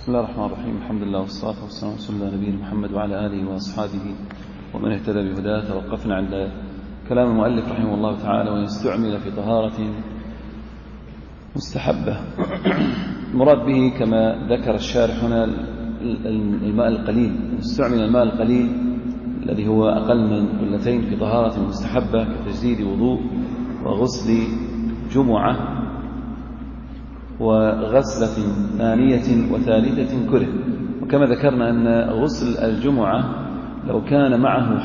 بسم الله الرحمن الرحيم. الحمد لله والصلاة والسلام على رسول الله نبينا محمد وعلى آله وأصحابه ومن اهتدى بهداه. توقفنا عند كلام المؤلف رحمه الله تعالى: وإن استعمل في طهارة مستحبة. المراد به كما ذكر الشارح هنا الماء القليل. استعمل الماء القليل الذي هو أقل من قلتين في طهارة مستحبة كتجديد وضوء وغسل جمعة وغسلة ثانية وثالثة كره. وكما ذكرنا أن غسل الجمعة لو كان معه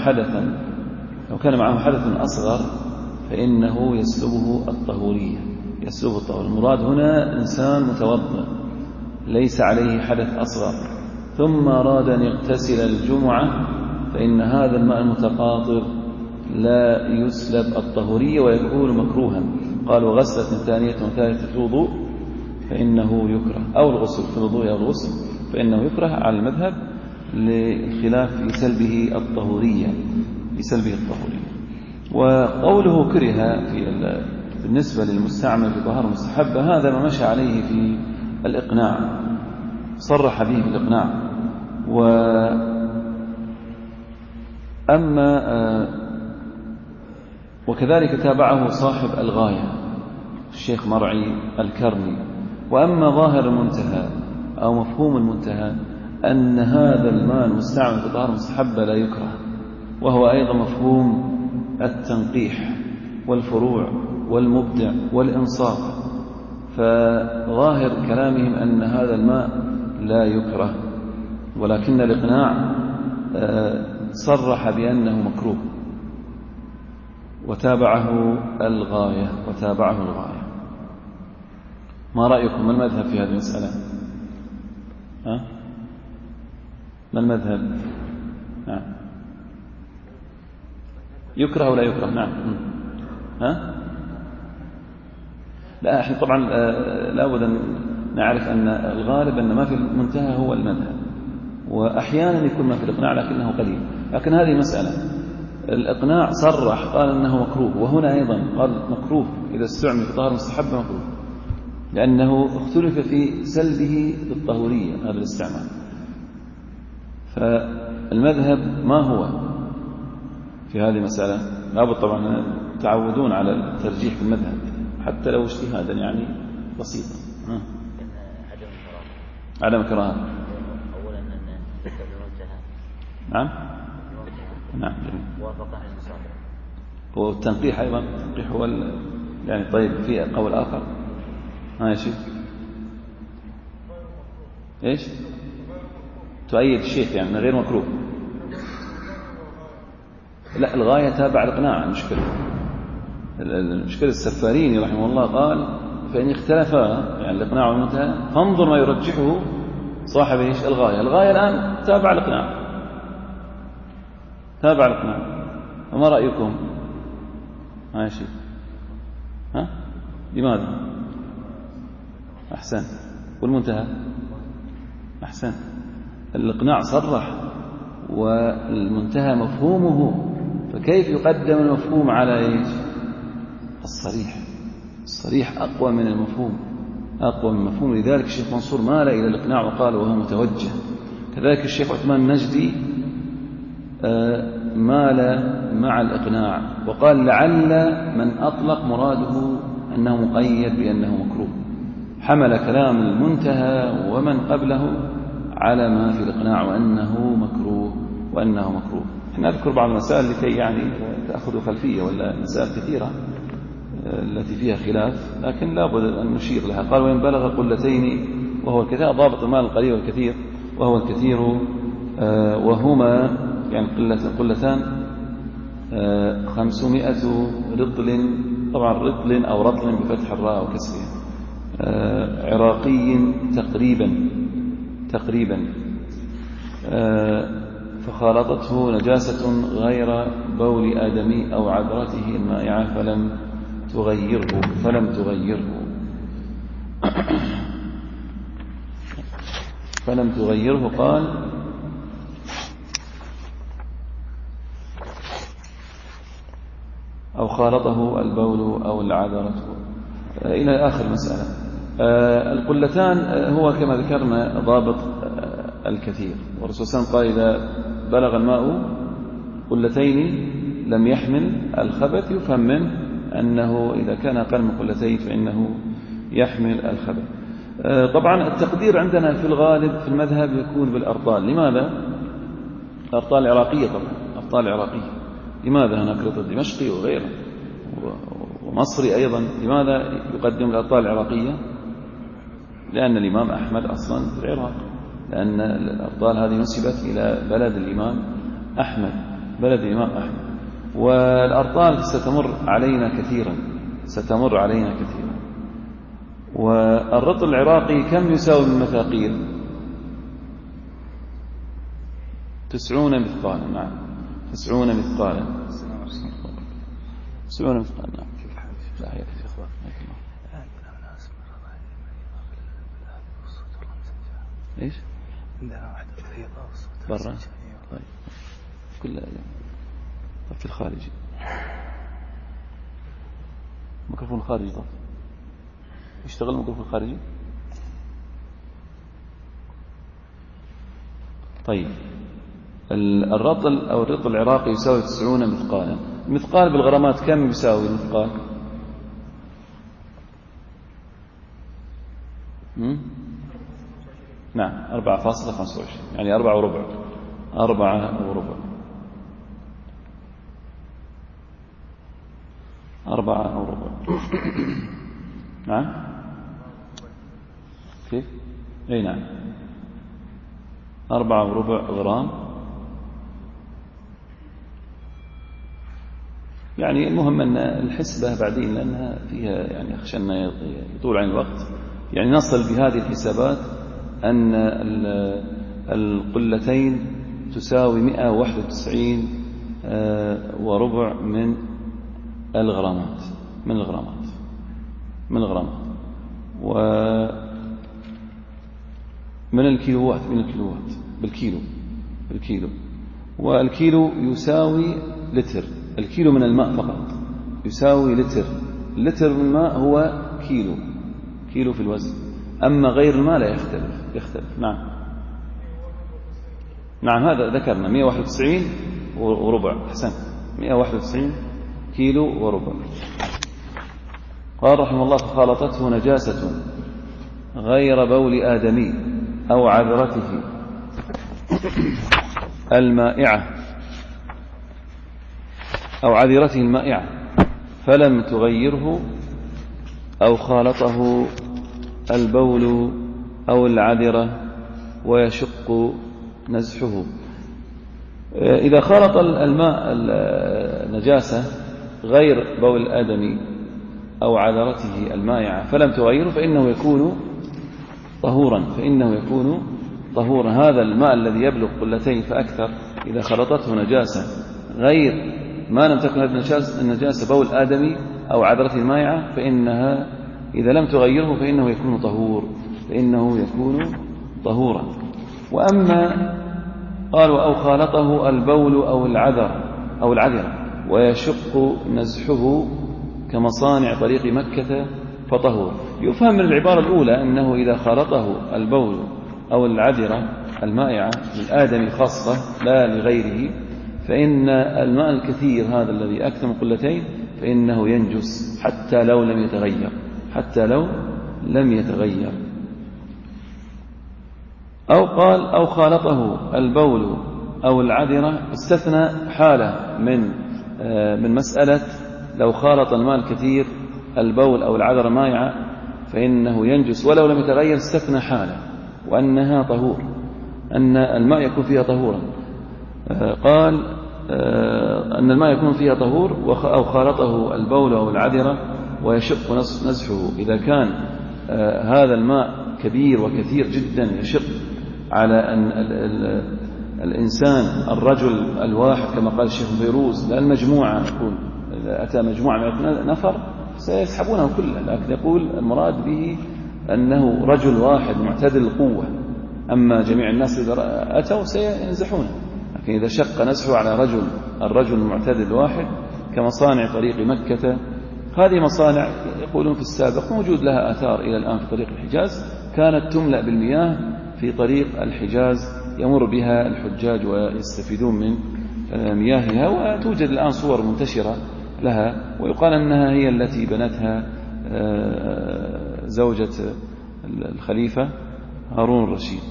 حدث أصغر فإنه يسلبه الطهورية. المراد هنا إنسان متوضئ ليس عليه حدث أصغر ثم أراد أن يغتسل الجمعة، فإن هذا الماء المتقاطر لا يسلب الطهورية ويكون مكروها. قال: وغسلة ثانية وثالثة في الوضوء فإنه يكره، أو الغسل في الوضوء أو الغسل فإنه يكره على المذهب لخلاف في سلبه الطهورية. وقوله كره بالنسبة للمستعمل في طهارة مستحبة هذا ما مشى عليه في الإقناع، صرح به في الإقناع. وكذلك تابعه صاحب الغاية الشيخ مرعي الكرمي. وأما ظاهر المنتهى أو مفهوم المنتهى أن هذا الماء المستعمل في طهارة مستحبة لا يكره، وهو أيضا مفهوم التنقيح والفروع والمبدع والإنصاف، فظاهر كلامهم أن هذا الماء لا يكره، ولكن الإقناع صرح بأنه مكروه وتابعه الغاية. ما رأيكم؟ ما المذهب في هذه المسألة؟ ما المذهب؟ نعم. يكره ولا يكره؟ نعم. لا، احنا طبعا لابد أن نعرف أن الغالب أن ما في المنتهى هو المذهب، وأحيانا يكون ما في الإقناع لكنه قليل. لكن هذه مسألة الإقناع صرح قال أنه مكروه، وهنا أيضا قال مكروه إذا استعمل في طهارة مستحبة مكروه، لأنه اختلف في سلبه للطهورية هذا الاستعمال. فالمذهب ما هو في هذه المسألة؟ لابد طبعا تعودون على الترجيح في المذهب حتى لو اجتهادا يعني بسيطا. عدم كراهة. أولا أن نعم. وافق عن المصادر. والتنقيح أيضا، التنقيح هو يعني طيب في قول آخر. يا شيخ إيش تؤيد الشيخ يعني غير مكروه؟ لا، الغاية تابع الإقناع. المشكلة السفاريني رحمه الله قال: فإن اختلفا يعني الإقناع والمنتهى فانظر ما يرجحه صاحب إيش الغاية الآن تابع الإقناع. وما رأيكم؟ يا شيخ لماذا؟ أحسن. والمنتهى أحسن. الإقناع صرح والمنتهى مفهومه، فكيف يقدم المفهوم على إيش؟ الصريح أقوى من المفهوم، لذلك الشيخ منصور مال إلى الإقناع وقال وهو متوجه. كذلك الشيخ عثمان النجدي مال مع الإقناع وقال لعل من أطلق مراده أنه مقيد بأنه مكروه، حمل كلام المنتهى ومن قبله على ما في الإقناع وأنه مكروه. نذكر بعض المسائل لكي يعني تأخذوا خلفية، ولا مسائل كثيرة التي فيها خلاف لكن لا بد أن نشير لها. قال: وإن بلغ قلتين وهو الكثير، ضابط المال القليل والكثير وهو الكثير، وهما يعني قلتان 500 رطل، طبعا رطل أو رطل بفتح الراء وكسرها، عراقي تقريبا فخالطته نجاسة غير بول آدمي أو عذرته المائعة فلم تغيره. قال: أو خالطه البول أو العذرة إلى آخر مسألة. القلتان هو كما ذكرنا ضابط الكثير، والرسول صلى الله عليه وسلم قال إذا بلغ الماء قلتين لم يحمل الخبث، يفهم منه أنه إذا كان أقل من قلتين فإنه يحمل الخبث. طبعا التقدير عندنا في الغالب في المذهب يكون بالأرطال. لماذا؟ الأرطال العراقية، طبعا الأرطال العراقية. لماذا هناك رطل دمشقي وغيره ومصري أيضا؟ لماذا يقدم الأرطال العراقية؟ لأن الإمام أحمد أصلا في العراق، لأن الأرطال هذه نسبت إلى بلد الإمام أحمد، بلد الإمام أحمد. والأرطال ستمر علينا كثيرا، ستمر علينا كثيرا. والرطل العراقي كم يساوي من مثاقيل؟ 90 مثقالا. نعم 90 مثقالا. 90 مثقالا. نعم. لا هي كثير إخوان. إيش؟ عندنا واحد برا. طيب كلها في الخارجي، ميكروفون الخارجي. طب يشتغل الميكروفون الخارجي؟ طيب الرطل أو الرطل العراقي يساوي 90 مثقالا. المثقال بالغرامات كم يساوي المثقال؟ نعم 4.25، يعني 4 وربع. 4 وربع. 4 وربع. نعم كيف؟ اي نعم 4 وربع غرام. يعني المهم أن الحسبة بعدين لأنها فيها يعني أخشى أن يطول عن الوقت، يعني نصل بهذه الحسابات أن القلتين تساوي 191 وربع من الغرامات، من الغرامات، من الغرامات، ومن الكيلوات، من الكيلوات بالكيلو. والكيلو يساوي لتر. الكيلو من الماء فقط يساوي لتر. لتر من الماء هو كيلو في الوزن. أما غير الماء لا يختلف. نعم هذا ذكرنا 191 وربع. حسن 191 كيلو وربع. قال رحمه الله فخالطته نجاسة غير بول آدمي أو عذرته المائعة أو عذرته المائعة فلم تغيره أو خالطه البول أو العذرة ويشق نزحه. إذا خالط الماء النجاسة غير بول الآدمي أو عذرته المائعة فلم تغيره فإنه يكون طهورا. هذا الماء الذي يبلغ قلتين فأكثر إذا خلطته نجاسة غير ما لم تكن النجاسة بول آدمي أو عذرته المائعة فإنها إذا لم تغيره فإنه يكون طهورا. وأما قالوا أو خالطه البول أو العذرة ويشق نزحه كمصانع طريق مكة فطهور. يفهم من العبارة الأولى أنه إذا خالطه البول أو العذرة المائعة للآدمي خاصة لا لغيره فإن الماء الكثير هذا الذي أكثر من قلتين فإنه ينجس حتى لو لم يتغير. أو قال أو خالطه البول أو العذرة استثنى حالة من مسألة لو خالط الماء الكثير البول أو العذرة مائعة فإنه ينجس ولو لم يتغير. استثنى حالة وأنها طهور، أن الماء يكون فيها طهورا. قال أن الماء يكون فيها طهور أو خالطه البول أو العذرة ويشق نزحه. إذا كان هذا الماء كبير وكثير جدا يشق على أن الإنسان الرجل الواحد كما قال الشيخ فيروز لا المجموعة، يقول إذا أتى مجموعة من نفر سيسحبونه كله، لكن يقول المراد به أنه رجل واحد معتدل القوة، أما جميع الناس إذا أتوا سينزحونه. لكن إذا شق نزحه على الرجل المعتدل الواحد كمصانع طريق مكة هذه مصانع يقولون في السابق موجود لها آثار إلى الآن في طريق الحجاز، كانت تملأ بالمياه في طريق الحجاز، يمر بها الحجاج ويستفيدون من مياهها، وتوجد الآن صور منتشرة لها، ويقال أنها هي التي بنتها زوجة الخليفة هارون الرشيد.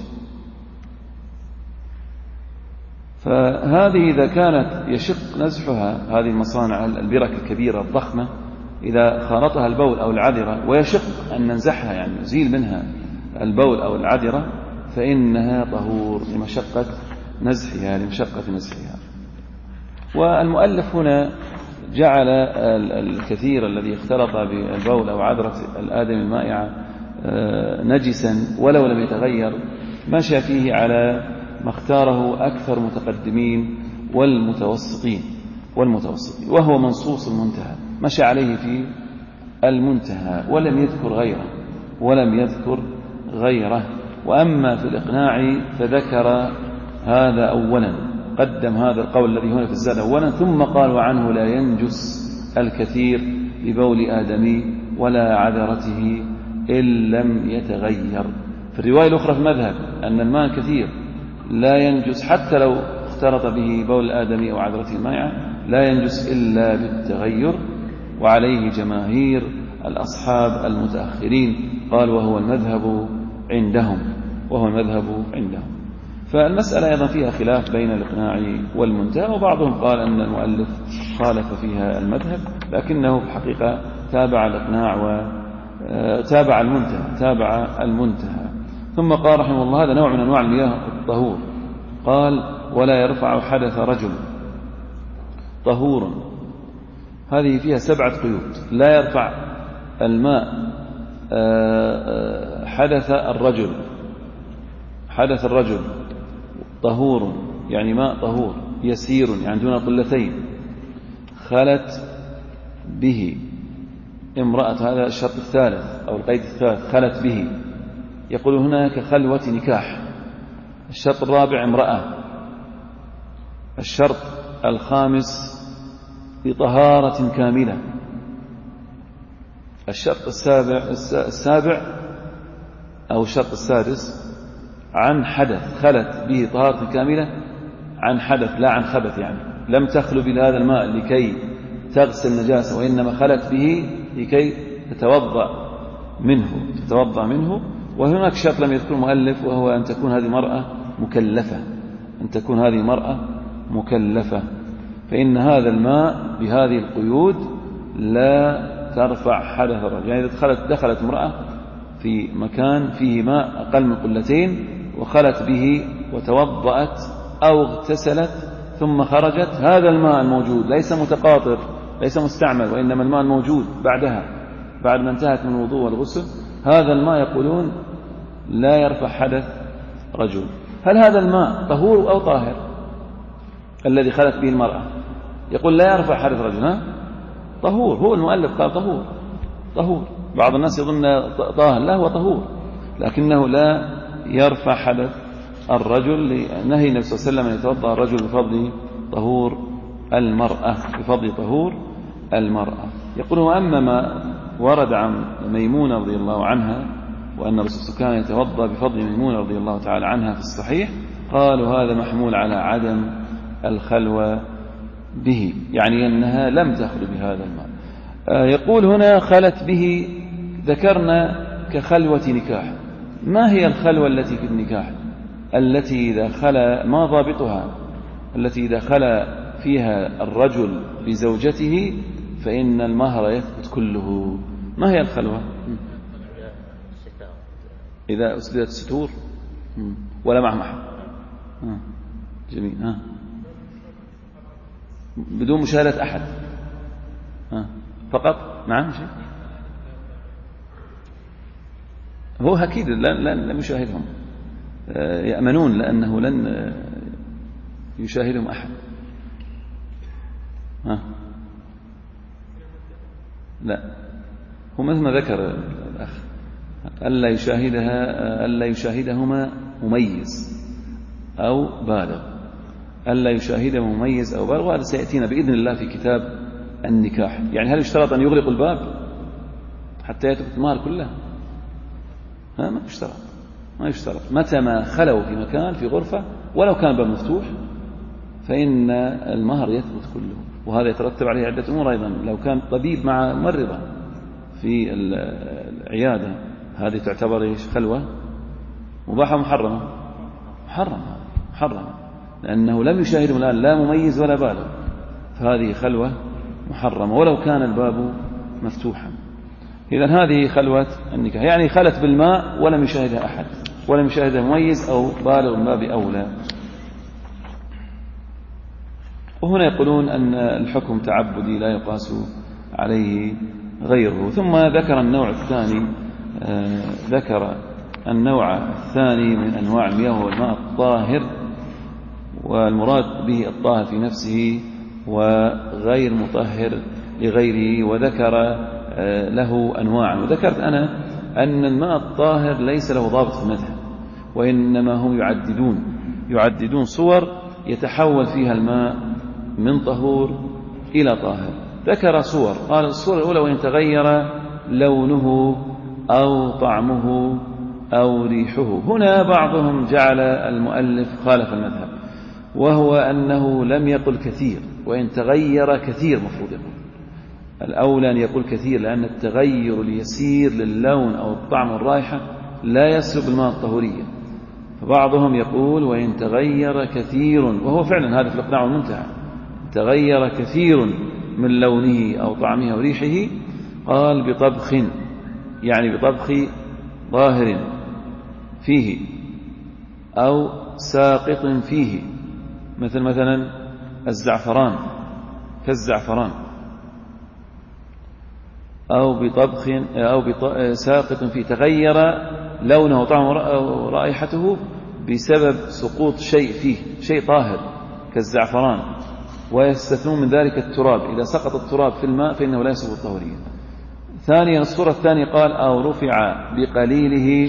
فهذه إذا كانت يشق نزحها، هذه المصانع البرك الكبيرة الضخمة، إذا خالطها البول أو العذرة ويشق أن ننزحها يعني نزيل منها البول أو العذرة، فإنها طهور لمشقة نزحها. والمؤلف هنا جعل الكثير الذي اختلط بالبول أو عذرة الآدم المائعة نجسا ولو لم يتغير، مشى فيه على ما اختاره أكثر متقدمين والمتوسطين، وهو منصوص المنتهى، مشى عليه في المنتهى ولم يذكر غيره. وأما في الإقناع فذكر هذا أولا، قدم هذا القول الذي هنا في الزاد أولا، ثم قال وعنه لا ينجس الكثير ببول آدمي ولا عذرته إن لم يتغير. في الرواية الأخرى في المذهب أن الماء الكثير لا ينجس حتى لو اختلط به بول الآدمي أو عذرته المائعة، لا ينجس إلا بالتغير، وعليه جماهير الأصحاب المتأخرين، قال وهو المذهب عندهم. فالمسألة أيضا فيها خلاف بين الإقناع والمنتهى، وبعضهم قال أن المؤلف خالف فيها المذهب، لكنه في الحقيقة تابع الإقناع وتابع المنتهى. ثم قال رحمه الله هذا نوع من أنواع المياه الطهور، قال ولا يرفع حدث رجل طهور، هذه فيها 7 قيود. لا يرفع الماء حدث الرجل طهور، يعني ماء طهور يسير يعني دون قلتين، خلت به امرأة، هذا الشرط الثالث أو القيد الثالث، خلت به، يقول هنا كخلوة نكاح. الشرط الرابع امرأة. الشرط الخامس بطهارة كاملة. الشرط السابع أو الشرط السادس عن حدث، خلت به طهارة كاملة عن حدث لا عن خبث، يعني لم تخلو بهذا الماء لكي تغسل نجاسة، وإنما خلت به لكي تتوضأ منه. وهناك شرط لم يذكره المؤلف، وهو أن تكون هذه مرأة مكلفة، فإن هذا الماء بهذه القيود لا ترفع حدث الرجل. يعني إذا دخلت امرأة في مكان فيه ماء أقل من قلتين وخلت به وتوضأت أو اغتسلت ثم خرجت، هذا الماء الموجود ليس متقاطر ليس مستعمل، وإنما الماء الموجود بعد ما انتهت من الوضوء والغسل، هذا الماء يقولون لا يرفع حدث رجل. هل هذا الماء طهور أو طاهر الذي خلت به المرأة؟ يقول لا يرفع حدث رجل، طهور. هو المؤلف قال طهور. بعض الناس يظن طاهر، لا هو طهور، لكنه لا يرفع حدث الرجل، لنهي النبي صلى الله عليه وسلم أن يتوضأ الرجل بفضل طهور المرأة. يقول وأما ما ورد عن ميمونة رضي الله عنها وأن الرسول كان يتوضأ بفضل ميمونة رضي الله تعالى عنها في الصحيح، قالوا هذا محمول على عدم الخلوة به، يعني أنها لم تخلو بهذا الماء. يقول هنا خلت به، ذكرنا كخلوة نكاح. ما هي الخلوة التي في النكاح التي إذا خلا، ما ضابطها، التي إذا خلا فيها الرجل بزوجته فإن المهر يثبت كله؟ ما هي الخلوة؟ إذا أسدلت الستور ولا مع محر. جميل. بدون مشاهدة أحد فقط. نعم شيء هو أكيد لن يشاهدهم، يأمنون لأنه لن يشاهدهم أحد. لا، هو مثل ما ذكر الأخ ألا يشاهدهما مميز أو بالغ، ألا يشاهده مميز أو بالغ، وهذا سيأتينا بإذن الله في كتاب النكاح. يعني هل يشترط أن يغلق الباب حتى يترك المهر كله؟ ما يشترط. متى ما خلوا في مكان في غرفة ولو كان باب مفتوح فإن المهر يثبت كله. وهذا يترتب عليه عدة أمور أيضا. لو كان طبيب مع ممرضة في العيادة هذه تعتبر خلوة مباحة محرمة؟ محرمة لأنه لم يشاهدهم الآن لا مميز ولا بالغ، فهذه خلوة محرمة ولو كان الباب مفتوحا. إذن هذه خلوة النكاح، يعني خلت بالماء ولم يشاهدها أحد، ولم يشاهدها مميز أو بالغ من باب أولى. وهنا يقولون أن الحكم تعبدي لا يقاس عليه غيره. ثم ذكر النوع الثاني، من أنواع المياه هو الماء الطاهر، والمراد به الطاهر في نفسه وغير مطهر لغيره، وذكر له أنواع. وذكرت أنا أن الماء الطاهر ليس له ضابط في المذهب، وإنما هم يعددون صور يتحول فيها الماء من طهور إلى طاهر. ذكر صور، قال الصورة الأولى وإن تغير لونه أو طعمه أو ريحه. هنا بعضهم جعل المؤلف خالف المذهب، وهو أنه لم يقل كثير، وإن تغير كثير مفروض يقول. الأولى أن يقول كثير، لأن التغير اليسير للون أو الطعم والرائحة لا يسلب الماء الطهورية. فبعضهم يقول وإن تغير كثير، وهو فعلا هذا في الإقناع والمنتهى، تغير كثير من لونه أو طعمه أو ريحه، قال بطبخ، يعني بطبخ ظاهر فيه أو ساقط فيه، مثلا الزعفران كالزعفران، أو ساقط فيه تغير لونه وطعمه ورائحته بسبب سقوط شيء فيه، شيء طاهر كالزعفران، ويستثنون من ذلك التراب، إذا سقط التراب في الماء فإنه لا يسقط الطهورية. ثانيا الصورة الثانية قال أو رفع بقليله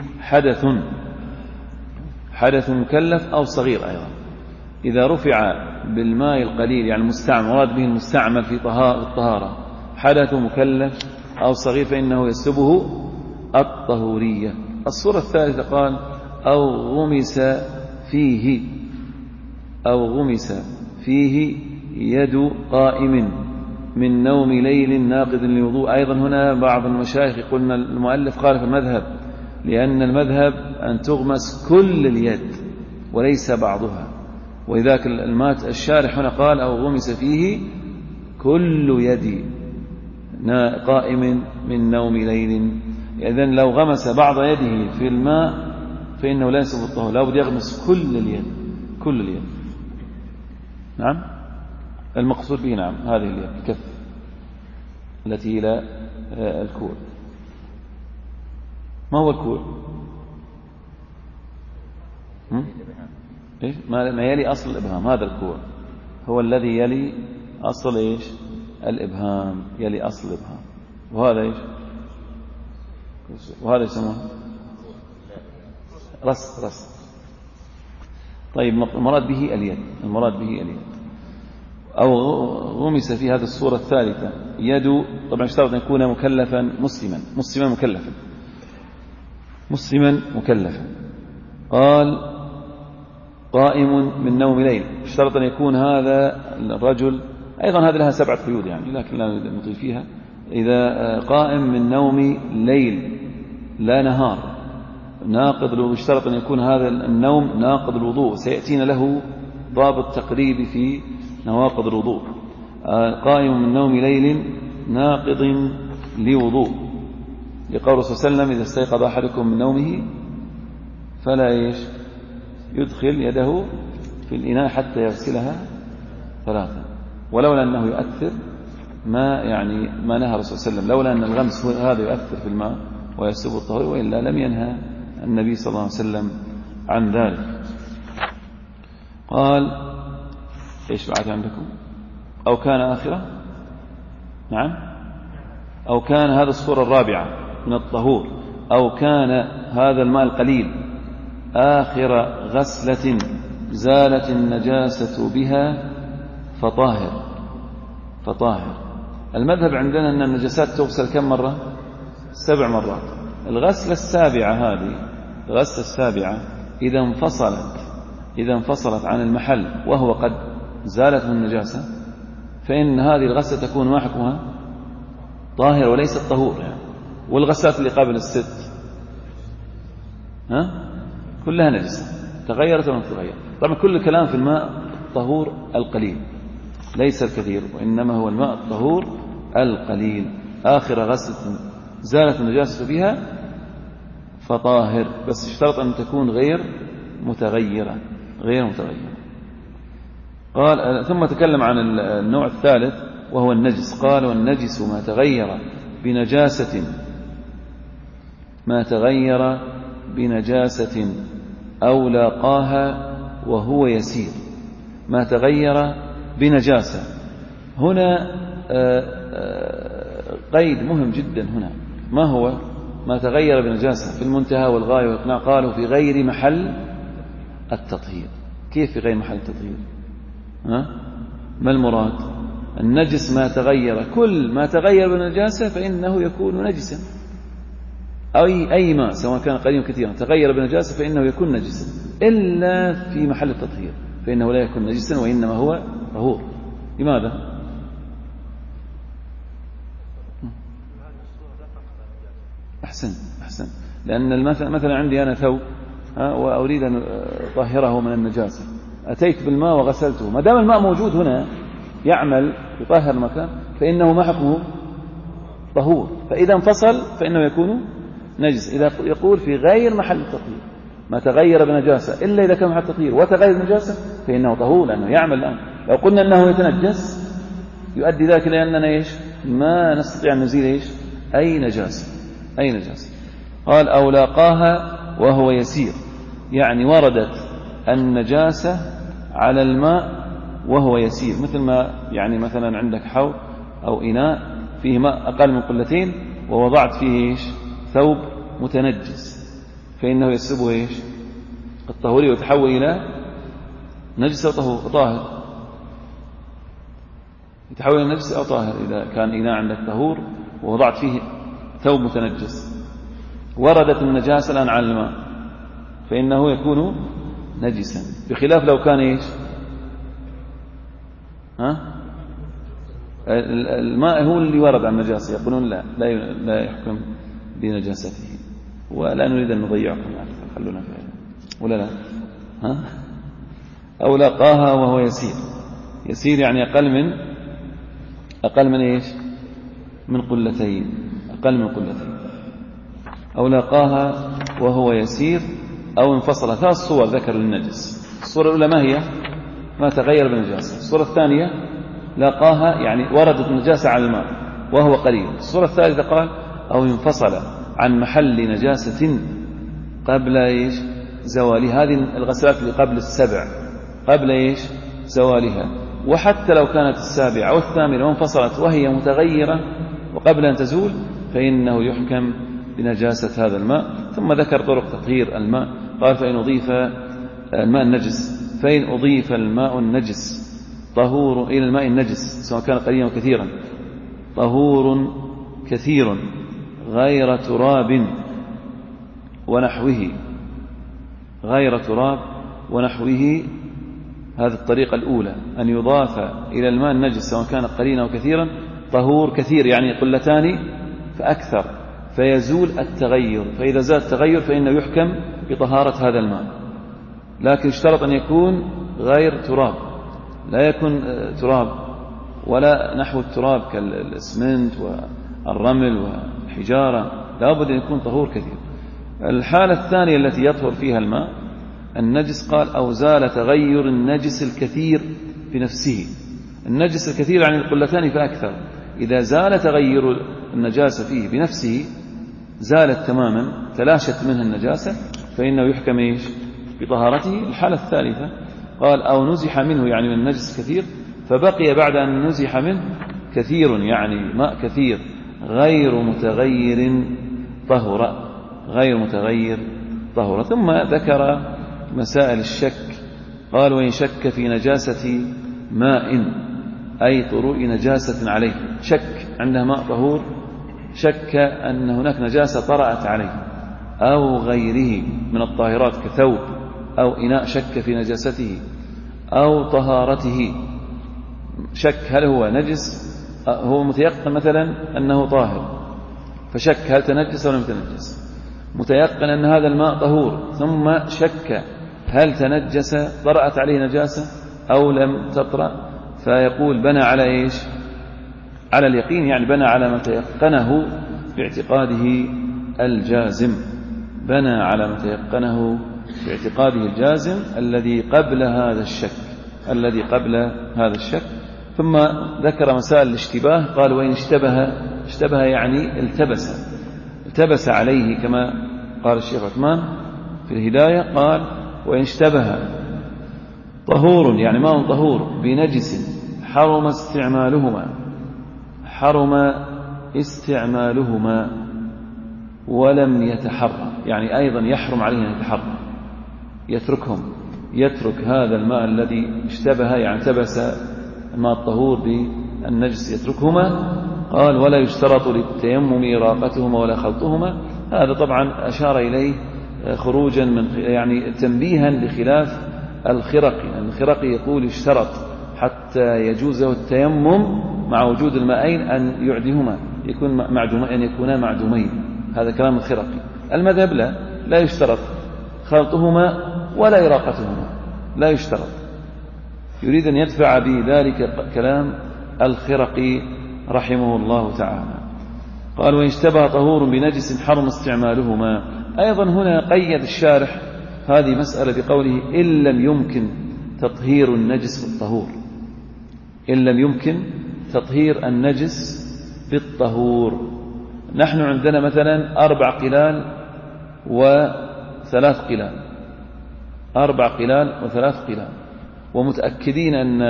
حدث مكلف أو صغير أيضا. إذا رفع بالماء القليل يعني المستعمل، مراد به المستعمل في الطهارة، حدث مكلف أو صغير فإنه يسلبه الطهورية. الصورة الثالثة قال أو غمس فيه يد قائم من نوم ليل ناقض للوضوء. أيضا هنا بعض المشايخ يقولون المؤلف خالف المذهب، لأن المذهب أن تغمس كل اليد وليس بعضها، وإذاك الشارح هنا قال أو غمس فيه كل يد قائم من نوم ليل. إذن لو غمس بعض يده في الماء فإنه لا يسقط الطهور، لا بد يغمس كل اليد. نعم المقصود به نعم هذه اليد الكف التي إلى الكوع. ما هو الكوع؟ إيش؟ ما يلي أصل الإبهام، هذا الكوع هو الذي يلي أصل إيش؟ الإبهام، يلي أصل الإبهام. وهذا إيش؟ وهذا يسمونه رس. طيب المراد به اليد. أو غمس في هذه الصورة الثالثة يد، طبعا اشترط أن يكون مكلفا مسلما مكلفا. قال قائم من نوم ليل، اشترط أن يكون هذا الرجل، أيضا هذا لها 7 قيود يعني لكن لا نطيل فيها. إذا قائم من نوم ليل لا نهار ناقض الوضوء، اشترط أن يكون هذا النوم ناقض الوضوء، سيأتينا له ضابط تقريبي في نواقض الوضوء. قائم من نوم ليل ناقض لوضوء، لقول الرسول صلى الله عليه وسلم إذا استيقظ أحدكم من نومه فلا يدخل يده في الإناء حتى يغسلها 3، ولولا أنه يؤثر ما نهى الرسول صلى الله عليه وسلم، لولا أن الغمس هذا يؤثر في الماء ويسلب الطهور، وإلا لم ينهى النبي صلى الله عليه وسلم عن ذلك. قال إيش بعد عندكم؟ أو كان آخرة، نعم، أو كان هذا الصورة الرابعة من الطهور، أو كان هذا الماء القليل آخر غسلة زالت النجاسة بها فطاهر. فطاهر. المذهب عندنا أن النجاسات تغسل كم مرة؟ 7 مرات. الغسلة السابعة هذه، الغسلة السابعة إذا انفصلت عن المحل وهو قد زالته النجاسة، فإن هذه الغسلة تكون ما حكمها؟ طاهر وليست طهور يعني. والغسلات اللي قبل الست كلها نجسة، تغيرت ولا تغير. طبعا كل الكلام في الماء الطهور القليل ليس الكثير، وإنما هو الماء الطهور القليل. آخر غسلة زالت النجاسة فيها فطاهر، بس اشترط أن تكون غير متغيرة. قال ثم تكلم عن النوع الثالث وهو النجس. قال والنجس ما تغير بنجاسة أو لاقاها وهو يسير. ما تغير بنجاسة، هنا قيد مهم جدا. هنا ما هو ما تغير بنجاسة؟ في المنتهى والغاية والإقناع قالوا في غير محل التطهير. كيف في غير محل التطهير؟ ما المراد؟ النجس ما تغير، كل ما تغير بنجاسة فإنه يكون نجسا. أي ماء سواء كان قليلا كثيرا تغير بنجاسة فإنه يكون نجسا، إلا في محل التطهير فإنه لا يكون نجسا وإنما هو طهور. لماذا؟ أحسن. لأن مثلا عندي أنا ثوب وأريد أن أطهره من النجاسة، أتيت بالماء وغسلته، ما دام الماء موجود هنا يعمل يطهر المكان فإنه ما حكمه؟ طهور. فإذا انفصل فإنه يكون نجس. إذا يقول في غير محل التطهير ما تغير بنجاسة إلا إذا كان محل التطهير وتغير بنجاسة فإنه طهور، لأنه يعمل الآن. لو قلنا أنه يتنجس يؤدي ذلك لأننا ما نستطيع أن نزيل أي نجاسة. قال أو لاقاها وهو يسير، يعني وردت النجاسة على الماء وهو يسير، مثل ما يعني مثلا عندك حوض أو إناء فيه ماء أقل من قلتين ووضعت فيه ثوب متنجس، فإنه يسبه الطهوري ويتحول إلى نجس أو طاهر. يتحول إلى نجس أو طاهر إذا كان إناء عندك طهور ووضعت فيه ثوب متنجس، وردت النجاسة الآن على الماء فإنه يكون نجسا، بخلاف لو كان الماء هو اللي ورد عن النجاسة، يقولون لا يحكم بنجاسته. ولا نريد أن نضيعكم أكثر، خلونا في ولا لا. أو لاقاها وهو يسير يعني أقل من من قلتين، أو لاقاها وهو يسير أو انفصل. 3 صور ذكر للنجس. الصورة الأولى ما هي؟ ما تغير بالنجاسة. الصورة الثانية لاقاها يعني وردت النجاسة على الماء وهو قليل. الصورة الثالثة قال أو انفصل عن محل نجاسة قبل زوالها. هذه الغسلات اللي قبل 7 قبل زوالها. وحتى لو كانت 7 أو 8 وانفصلت وهي متغيرة وقبل أن تزول فإنه يحكم بنجاسة هذا الماء. ثم ذكر طرق تطهير الماء. قال فإن أضيف الماء النجس طهور إلى الماء النجس سواء كان قليلا وكثيرا، طهور كثير غير تراب ونحوه. هذه الطريقة الأولى، أن يضاف إلى الماء النجس سواء كان قليلا وكثيرا طهور كثير يعني قلتان فأكثر، فيزول التغير. فإذا زال التغير فإنه يحكم بطهارة هذا الماء، لكن اشترط أن يكون غير تراب، لا يكون تراب ولا نحو التراب كالإسمنت والرمل والحجارة، لا بد أن يكون طهور كثير. الحالة الثانية التي يطهر فيها الماء النجس قال أو زال تغير النجس الكثير بنفسه. النجس الكثير عن القلتان فأكثر، إذا زال تغير النجاسة فيه بنفسه زالت تماما تلاشت منها النجاسة فإنه يحكم بطهارته. الحالة الثالثة قال أو نزح منه يعني من النجس كثير فبقي بعد أن نزح منه كثير يعني ماء كثير غير متغير طهر. ثم ذكر مسائل الشك. قال وإن شك في نجاسة ماء أي طروء نجاسة عليه، شك عنده ماء طهور، شك أن هناك نجاسة طرأت عليه أو غيره من الطاهرات كثوب أو إناء، شك في نجاسته أو طهارته، شك هل هو نجس، هو متيقن مثلا أنه طاهر فشك هل تنجس أو لم يتنجس، متيقن أن هذا الماء طهور ثم شك هل تنجس، طرأت عليه نجاسة أو لم تطرأ، فيقول بنى على إيش؟ على اليقين، يعني بنى على ما تيقنه باعتقاده الجازم، بنى على ما تيقنه باعتقاده الجازم الذي قبل هذا الشك، الذي قبل هذا الشك. ثم ذكر مسائل الاشتباه، قال وإن اشتبه يعني التبس عليه، كما قال الشيخ عثمان في الهداية، قال وإن اشتبه طهور يعني ماء طهور بنجس حرم استعمالهما ولم يتحرى، يعني أيضا يحرم عليه أن يتحرى، يترك هذا الماء الذي اشتبه، يعني تبس الماء الطهور بالنجس، يتركهما. قال ولا يشترط للتيمم إراقتهما ولا خلطهما. هذا طبعا أشار إليه خروجا من، يعني تنبيها لخلاف الخرقي. الخرقي يقول يشترط حتى يجوز التيمم مع وجود الماءين أن يعدهما، أن يكونا معدومين، هذا كلام الخرقي. المذهب لا يشترط خلطهما ولا إراقتهما، لا يشترط، يريد أن يدفع بذلك كلام الخرقي رحمه الله تعالى. قال وإن اشتبه طهور بنجس حرم استعمالهما. أيضا هنا قيد الشارح هذه مسألة بقوله إن لم يمكن تطهير النجس بالطهور، إن لم يمكن تطهير النجس بالطهور. نحن عندنا مثلا 4 قلال و3 قلال، 4 قلال و3 قلال، ومتأكدين أن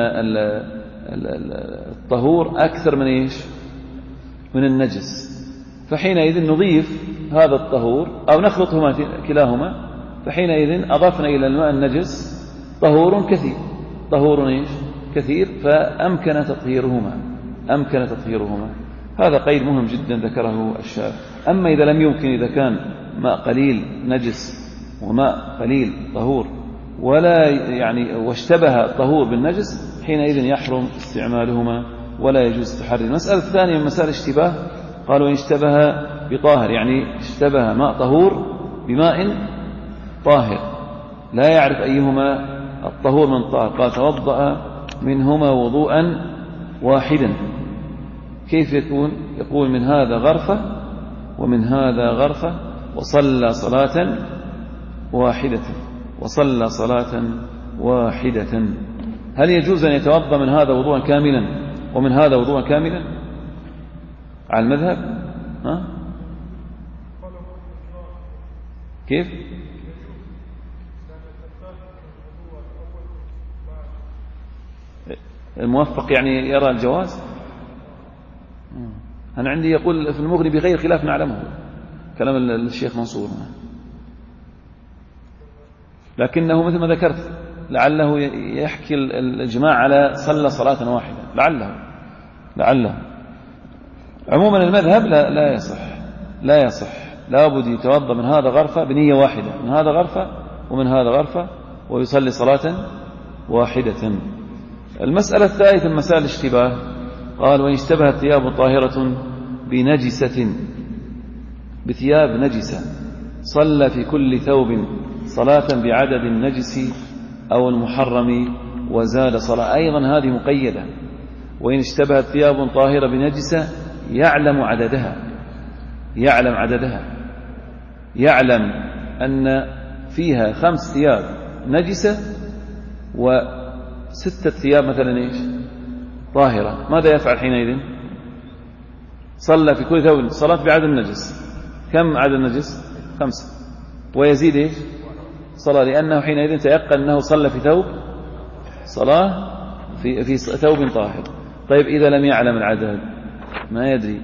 الطهور أكثر من إيش؟ من النجس، فحينئذ نضيف هذا الطهور أو نخلطهما كلاهما، فحينئذ أضفنا إلى الماء النجس طهور كثير، طهور إيش؟ كثير، فأمكن تطهيرهما. هذا قيد مهم جدا ذكره الشارح. أما إذا لم يمكن، إذا كان ماء قليل نجس وماء قليل طهور ولا يعني واشتبه الطهور بالنجس، حينئذ يحرم استعمالهما ولا يجوز تحري. المسألة الثانية من مسائل الاشتباه، قالوا إن اشتبه بطاهر، يعني اشتبه ماء طهور بماء طاهر لا يعرف أيهما الطهور من الطاهر، قال توضأ منهما وضوءا واحدا. كيف يكون؟ يقول من هذا غرفة ومن هذا غرفة وصلى صلاة واحدة. هل يجوز أن يتوضأ من هذا وضوءا كاملا ومن هذا وضوءا كاملا على المذهب؟ كيف؟ الموفق يعني يرى الجواز. أنا عندي يقول في المغني بغير خلاف نعلمه، كلام الشيخ منصور، لكنه مثل ما ذكرت لعله يحكي الإجماع على صلى صلاة واحدة، لعله. عموما المذهب لا يصح، لابد يتوضأ من هذا غرفة بنية واحدة، من هذا غرفة ومن هذا غرفة، ويصلي صلاة واحدة. المسألة الثالثة من مسائل الاشتباه، قال وإن اشتبهت ثياب طاهرة بثياب نجسة صلى في كل ثوب صلاة بعدد النجس أو المحرم وزاد صلاة. أيضا هذه مقيدة، وإن اشتبهت ثياب طاهرة بنجسة يعلم عددها، يعلم أن فيها 5 ثياب نجسة و6 ثياب مثلا إيش؟ طاهرة. ماذا يفعل حينئذ؟ صلى في كل ثوب صلاة بعدد النجس. كم عدد النجس؟ 5، ويزيد إيش؟ صلاة، لأنه حينئذ تيقن أنه صلى في ثوب صلاة في ثوب طاهر. طيب إذا لم يعلم العدد، ما يدري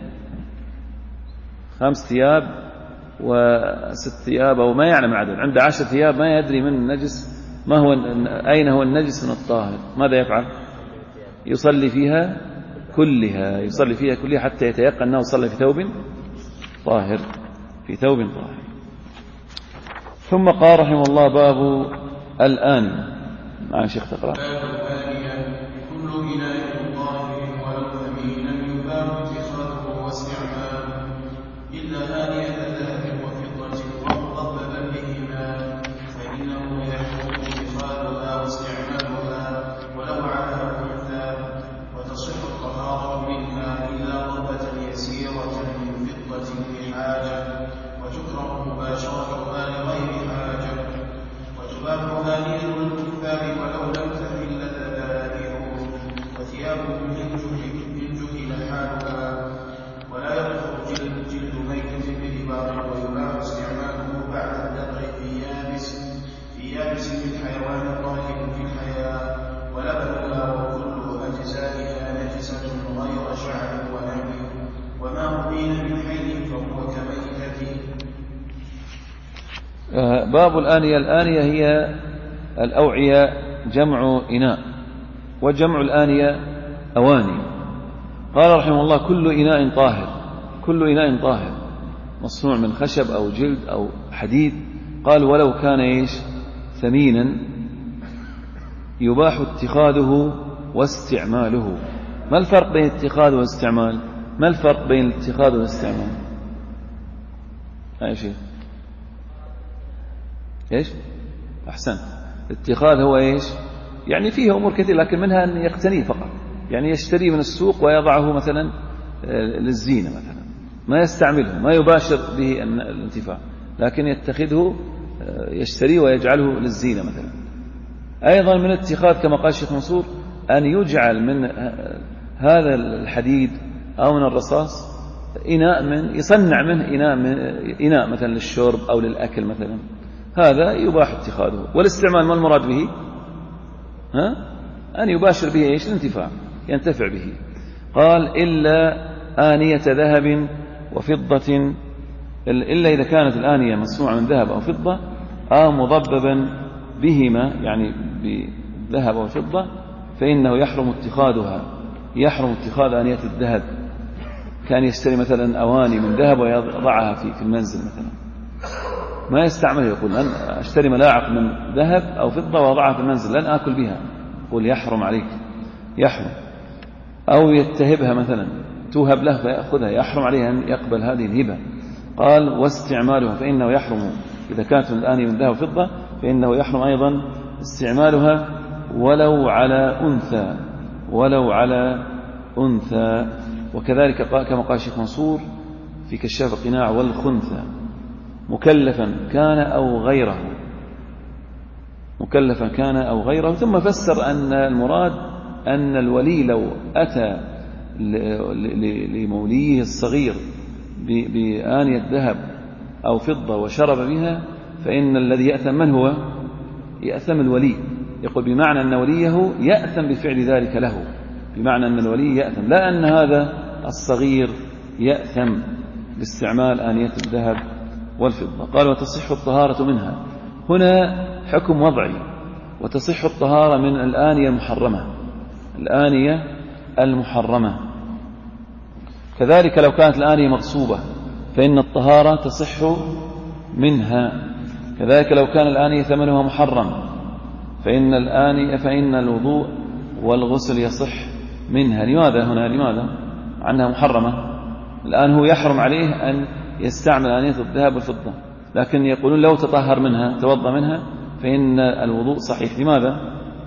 5 ثياب و6 ثياب، أو ما يعلم العدد، عنده 10 ثياب ما يدري من النجس، أين هو النجس من الطاهر، ماذا يفعل؟ يصلي فيها كلها حتى يتيقن أنه صلى في ثوب طاهر. ثم قال رحمه الله: باب الآنية. مع شيخ تقرأ. باب الآنية: كل إناء طاهر ولو ثمينا يباح اتخاذه واستعماله إلا آنية ذهب وفضة ومضببا بهما، فإنه يحرم اتخاذها واستعمالها ولو على أنثى، وتصح الطهارة منها إلا ضربة يسيرة من فضة لحاجة، وتكره مباشرتها لغير حاجة، وتباح آنية الكفار ولو لم تحل ذبائحهم، وثيابهم إن جهل حالها، ولا يطهر جلد ميتة بإباحة، ويباح استعماله بعد الدبغ في يابس بالحيوان الطاهر في الحياة، ولبنها وكل أجزائها نجسة غير شعر ونحوه، وما أبين من حيل فهو كميتة. باب الآنية. الآنية هي الأوعية، جمع إناء، وجمع الآنية أواني. قال رحمه الله: كل إناء طاهر مصنوع من خشب أو جلد أو حديد. قال: ولو كان ثمينا يباح اتخاذه واستعماله. ما الفرق بين اتخاذ والاستعمال؟ أي شيء؟ إيش؟ أحسن. الاتخاذ هو يعني فيه أمور كثيرة، لكن منها أن يقتنيه فقط، يعني يشتريه من السوق ويضعه مثلا للزينة مثلا، ما يستعمله، ما يباشر به الانتفاع، لكن يتخذه، يشتريه ويجعله للزينة مثلا. أيضا من الاتخاذ كما قال الشيخ منصور أن يجعل من هذا الحديد أو من الرصاص يصنع منه إناء مثلا للشرب أو للأكل مثلا، هذا يباح اتخاذه. والاستعمال ما المراد به؟ أن يباشر به الانتفاع، ينتفع به. قال: إلا آنية ذهب وفضة، إلا إذا كانت الآنية مصنوعة من ذهب أو فضة أو مضببا بهما، يعني بذهب أو فضة، فإنه يحرم اتخاذ آنية الذهب، كان يشتري مثلا أواني من ذهب ويضعها في المنزل مثلا، ما يستعمله، يقول: لن أشتري ملاعق من ذهب أو فضة وأضعها في المنزل، لن آكل بها. يقول: يحرم عليك، يحرم. أو يتهبها مثلا، توهب له فيأخذها، يحرم عليه أن يقبل هذه الهبة. قال: واستعمالها، فإنه يحرم إذا كانت الآنية من ذهب وفضة، فإنه يحرم أيضا استعمالها ولو على أنثى. وكذلك كما قال الشيخ منصور في كشاف القناع: والخنثى مكلفا كان أو غيره. ثم فسر أن المراد أن الولي لو أتى لموليه الصغير بآنية ذهب أو فضة وشرب بها، فإن الذي يأثم من هو؟ يأثم الولي. يقول: بمعنى أن وليه يأثم بفعل ذلك له، بمعنى أن الولي يأثم، لا أن هذا الصغير يأثم باستعمال آنية الذهب والفضة. قال: وتصح الطهارة منها. هنا حكم وضعي، وتصح الطهارة من الآنية المحرمة. كذلك لو كانت الآنية مغصوبة فإن الطهارة تصح منها. كذلك لو كان الآنية ثمنها محرم فإن الوضوء والغسل يصح منها. لماذا؟ عنها محرمة. الآن هو يحرم عليه أن يستعمل آنية الذهب والفضة، لكن يقولون لو تطهر منها، توضأ منها، فإن الوضوء صحيح. لماذا؟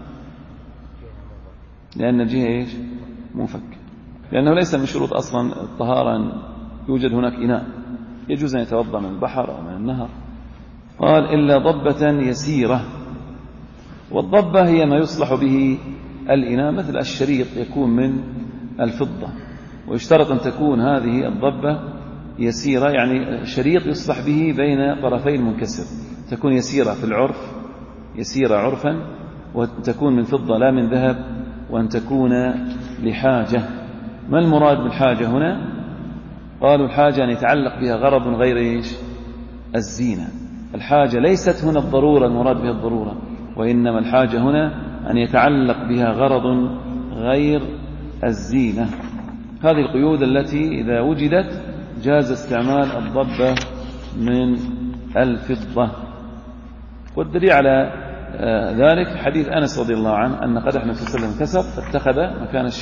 لأن الجهة منفك، لأنه ليس من شروط أصلا الطهارة أن يوجد هناك إناء، يجوز أن يتوضأ من البحر أو من النهر. قال: إلا ضبة يسيرة. والضبة هي ما يصلح به الإناء، مثل الشريط يكون من الفضة، ويشترط أن تكون هذه الضبة يسيرة، يعني شريط يصلح به بين طرفي المنكسر، تكون يسيرة في العرف، يسيرة عرفا، وتكون من فضة لا من ذهب، وأن تكون لحاجة. ما المراد بالحاجة هنا؟ قالوا: الحاجة أن يتعلق بها غرض غير الزينة. الحاجة ليست هنا الضرورة، المراد بها الضرورة، وإنما الحاجة هنا أن يتعلق بها غرض غير الزينة. هذه القيود التي إذا وجدت جاز استعمال الضبة من الفضة. والدليل على ذلك حديث أنس رضي الله عنه أن قدح النبي صلى الله عليه وسلم كسر فاتخذ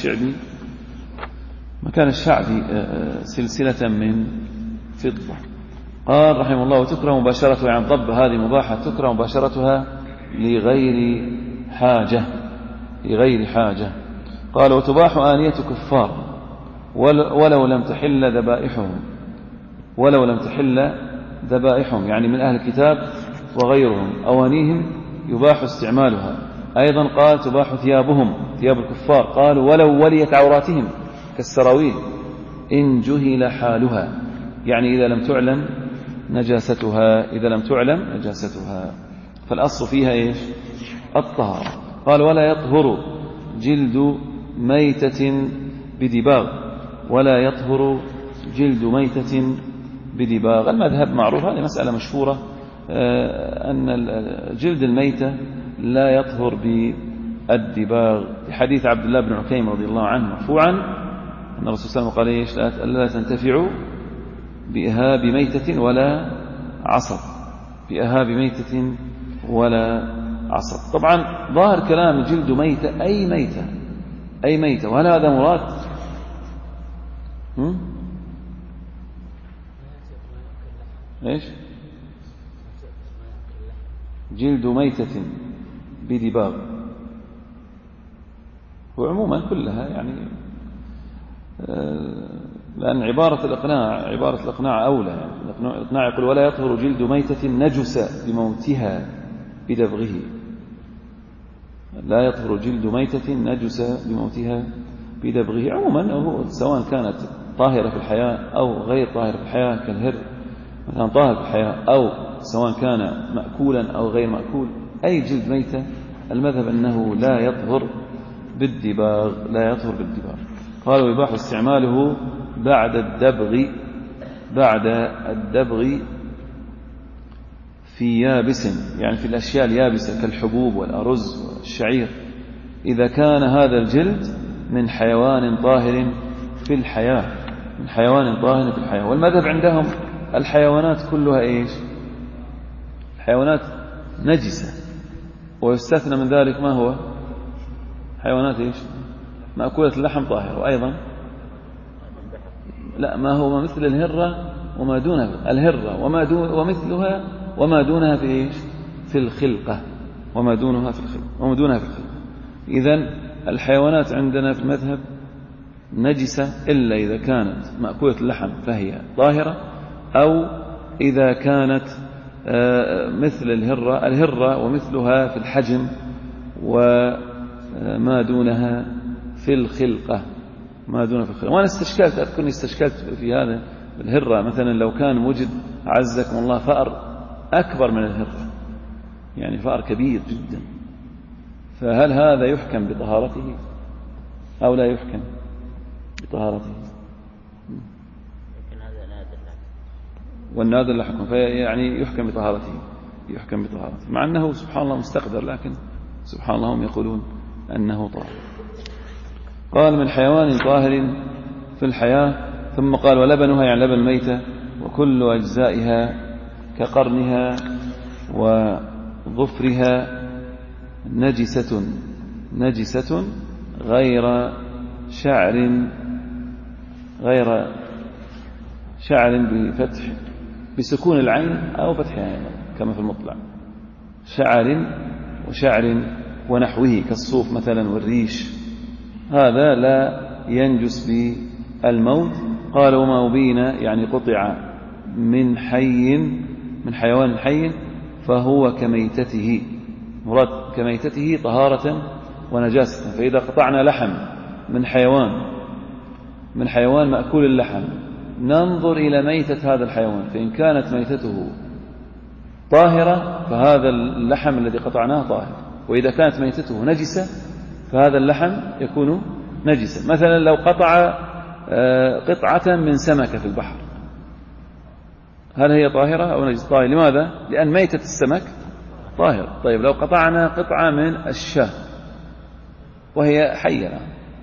مكان الشعب سلسلة من فضة. قال رحمه الله وتكره مباشرتها عن الضبة هذه مباحة تكره مباشرتها لغير حاجة. قال وتباح آنية كفار ولو لم تحل ذبائحهم يعني من أهل الكتاب وغيرهم أوانيهم يباح استعمالها. أيضا قال تباح ثياب الكفار قالوا ولو وليت عوراتهم كالسراويل إن جهل حالها يعني إذا لم تعلم نجاستها فالأصل فيها إيش؟ الطهارة. قال ولا يطهر جلد ميتة بدباغ المذهب معروف، هذه مسألة مشهورة أن جلد الميتة لا يطهر بالدباغ. في حديث عبد الله بن عكيم رضي الله عنه مرفوعا أن الرسول صلى الله عليه وسلم قال إيش؟ لا تنتفعوا بإهاب ميتة ولا عصب. طبعا ظاهر كلام جلد ميتة أي ميتة وهل هذا مراد؟ إيش؟ جلد ميتة بدباغ وعموما كلها يعني لأن عبارة الإقناع أولى يعني الإقناع يقول ولا يطهر جلد ميتة نجس بموتها بدبغه لا يطهر جلد ميتة نجس بموتها بدبغه. عموما سواء كانت طاهرة في الحياة أو غير طاهرة في الحياة كالهر مثلا طاهر في الحياة أو سواء كان مأكولا أو غير مأكول أي جلد ميتة المذهب أنه لا يطهر بالدباغ. قال ويباح استعماله بعد الدبغ في يابس يعني في الأشياء اليابسة كالحبوب والأرز والشعير إذا كان هذا الجلد من حيوان طاهر في الحياة والمذهب عندهم الحيوانات كلها إيش؟ حيوانات نجسة ويستثنى من ذلك ما هو؟ حيوانات إيش؟ مأكولة اللحم طاهر وأيضا لا ما هو مثل الهرة وما دونها ومثلها وما دونها في إيش؟ في الخلقة وما دونها في الخلقة. إذن الحيوانات عندنا في المذهب نجسة إلا إذا كانت مأكولة اللحم فهي طاهرة أو إذا كانت مثل الهرة ومثلها في الحجم وما دونها في الخلقة وأنا أذكرني استشكلت في هذا الهرة مثلا لو كان وجد عزكم الله فأر أكبر من الهرة يعني فأر كبير جدا فهل هذا يحكم بطهارته أو لا يحكم بطهارته؟ والنادر لا حكم يعني يحكم بطهارته مع أنه سبحان الله مستقدر لكن سبحان الله هم يقولون أنه طاهر. قال من حيوان طاهر في الحياة ثم قال ولبنها يعني لبن الميتة وكل أجزائها كقرنها وظفرها نجسة غير شعر بسكون العين أو فتحها كما في المطلع شعر ونحوه كالصوف مثلا والريش هذا لا ينجس بالموت. قال وما أبين يعني قطع من حيوان حي فهو كميتته مراد كميتته طهارة ونجاسة. فإذا قطعنا لحم من حيوان مأكول اللحم ننظر إلى ميتة هذا الحيوان فإن كانت ميتته طاهرة فهذا اللحم الذي قطعناه طاهر وإذا كانت ميتته نجسة فهذا اللحم يكون نجسا. مثلا لو قطع قطعة من سمكة في البحر هل هي طاهرة أو نجسة؟ طاهرة. لماذا؟ لأن ميتة السمك طاهرة. طيب لو قطعنا قطعة من الشاة وهي حية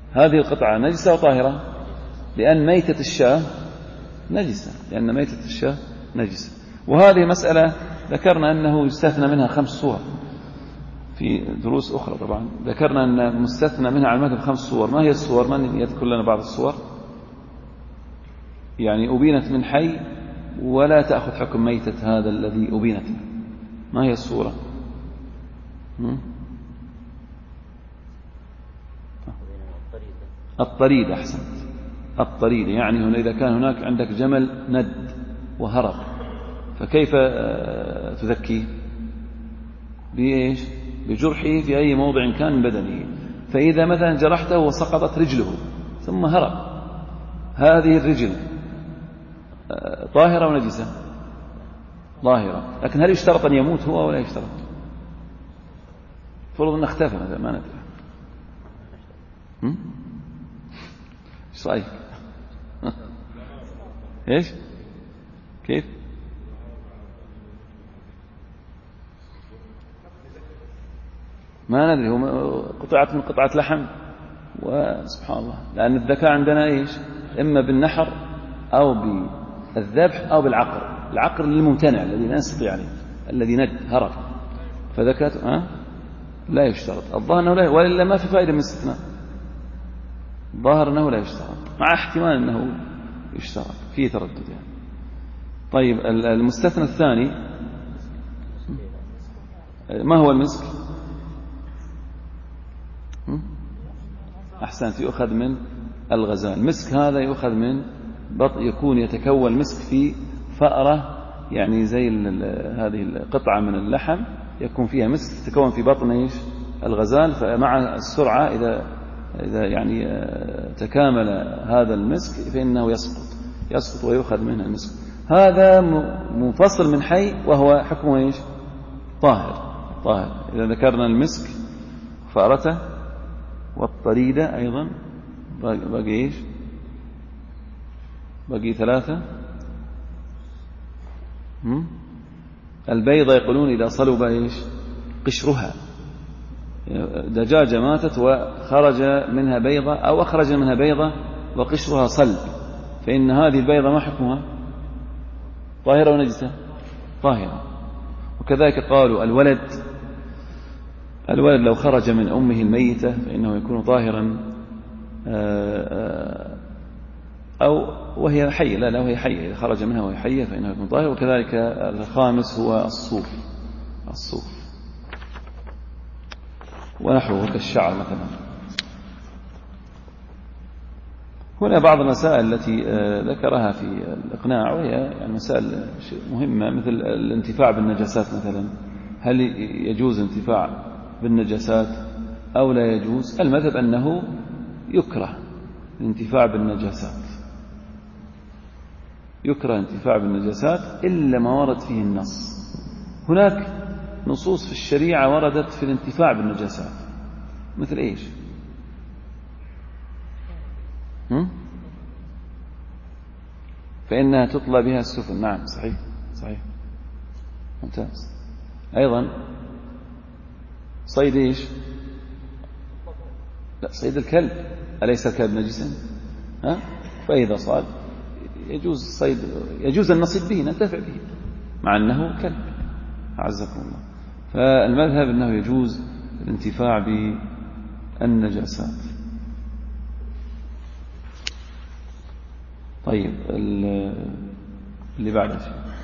هذه القطعة نجسة وطاهرة؟ لأن ميتة الشاة نجسة، لأن ميتة الشاة نجسة. وهذه مسألة ذكرنا أنه يستثنى منها 5 صور في دروس أخرى. طبعا ذكرنا أن مستثنى منها على المذهب 5 صور. ما هي الصور؟ من يذكر لنا بعض الصور؟ يعني أبينت من حي ولا تأخذ حكم ميتة هذا الذي أبينت. ما هي الصورة؟ الطريد. أحسنت، الطريد. يعني هنا إذا كان هناك عندك جمل ند وهرب فكيف تذكيه؟ بإيش؟ بجرحه في أي موضع كان من بدنه. فإذا مثلا جرحته وسقطت رجله ثم هرب، هذه الرجل طاهرة ونجسة؟ ظاهرة. لكن هل يشترط أن يموت هو ولا يشترط؟ فرض أن اختفى مثلا، ما ندري. ايش رأيك؟ ايش؟ كيف؟ ما ندري، هو قطعة من قطعة لحم، وسبحان الله، لأن الذكاء عندنا ايش؟ إما بالنحر أو بالذبح أو بالعقر. العقر للممتنع الذي لا نستطيع عليه، الذي ند هرب، فذكاة لا يشترط. الظاهر أنه لا، وإلا ما في فائدة من الاستثناء. الظاهر أنه لا يشترط، مع احتمال أنه يشترط، فيه تردد يعني. طيب المستثنى الثاني ما هو المسك؟ أحسنت، يؤخذ من الغزال. المسك هذا يؤخذ من يكون يتكون مسك في فأرة، يعني زي هذه القطعة من اللحم يكون فيها مسك تتكون في بطن ايش؟ الغزال. فمع السرعة إذا يعني تكامل هذا المسك فإنه يسقط ويؤخذ منه المسك. هذا منفصل من حي وهو حكمه ايش؟ طاهر. إذا ذكرنا المسك فأرته والطريدة أيضا باقي ايش؟ باقي 3. البيضة يقولون إذا صلب ايش؟ قشرها. دجاجة ماتت وخرج منها بيضة أو أخرج منها بيضة وقشرها صلب، فإن هذه البيضة ما حكمها؟ طاهرة ونجسة؟ طاهرة. وكذلك قالوا الولد لو خرج من أمه الميتة فإنه يكون طاهرا، أو وهي حية. لا وهي حية، إذا خرج منها وهي حية فإنه يكون طاهر. وكذلك الخامس هو الصوف ونحوه كالشعر مثلا. هنا بعض المسائل التي ذكرها في الإقناع، وهي يعني مسائل مهمة، مثل الانتفاع بالنجاسات مثلا. هل يجوز الانتفاع بالنجاسات أو لا يجوز؟ المذهب أنه يكره الانتفاع بالنجاسات، يكره الانتفاع بالنجاسات إلا ما ورد فيه النص. هناك نصوص في الشريعة وردت في الانتفاع بالنجاسات، مثل إيش؟ فإنها تطلى بها السفن. نعم صحيح ممتاز. أيضا صيد إيش؟ لا، صيد الكلب. أليس الكلب نجسا؟ فإذا صاد يجوز الصيد، يجوز النصيد به، ننتفع به مع أنه كلب. أعزكم الله. فالمذهب أنه يجوز الانتفاع بالنجاسات. طيب اللي بعده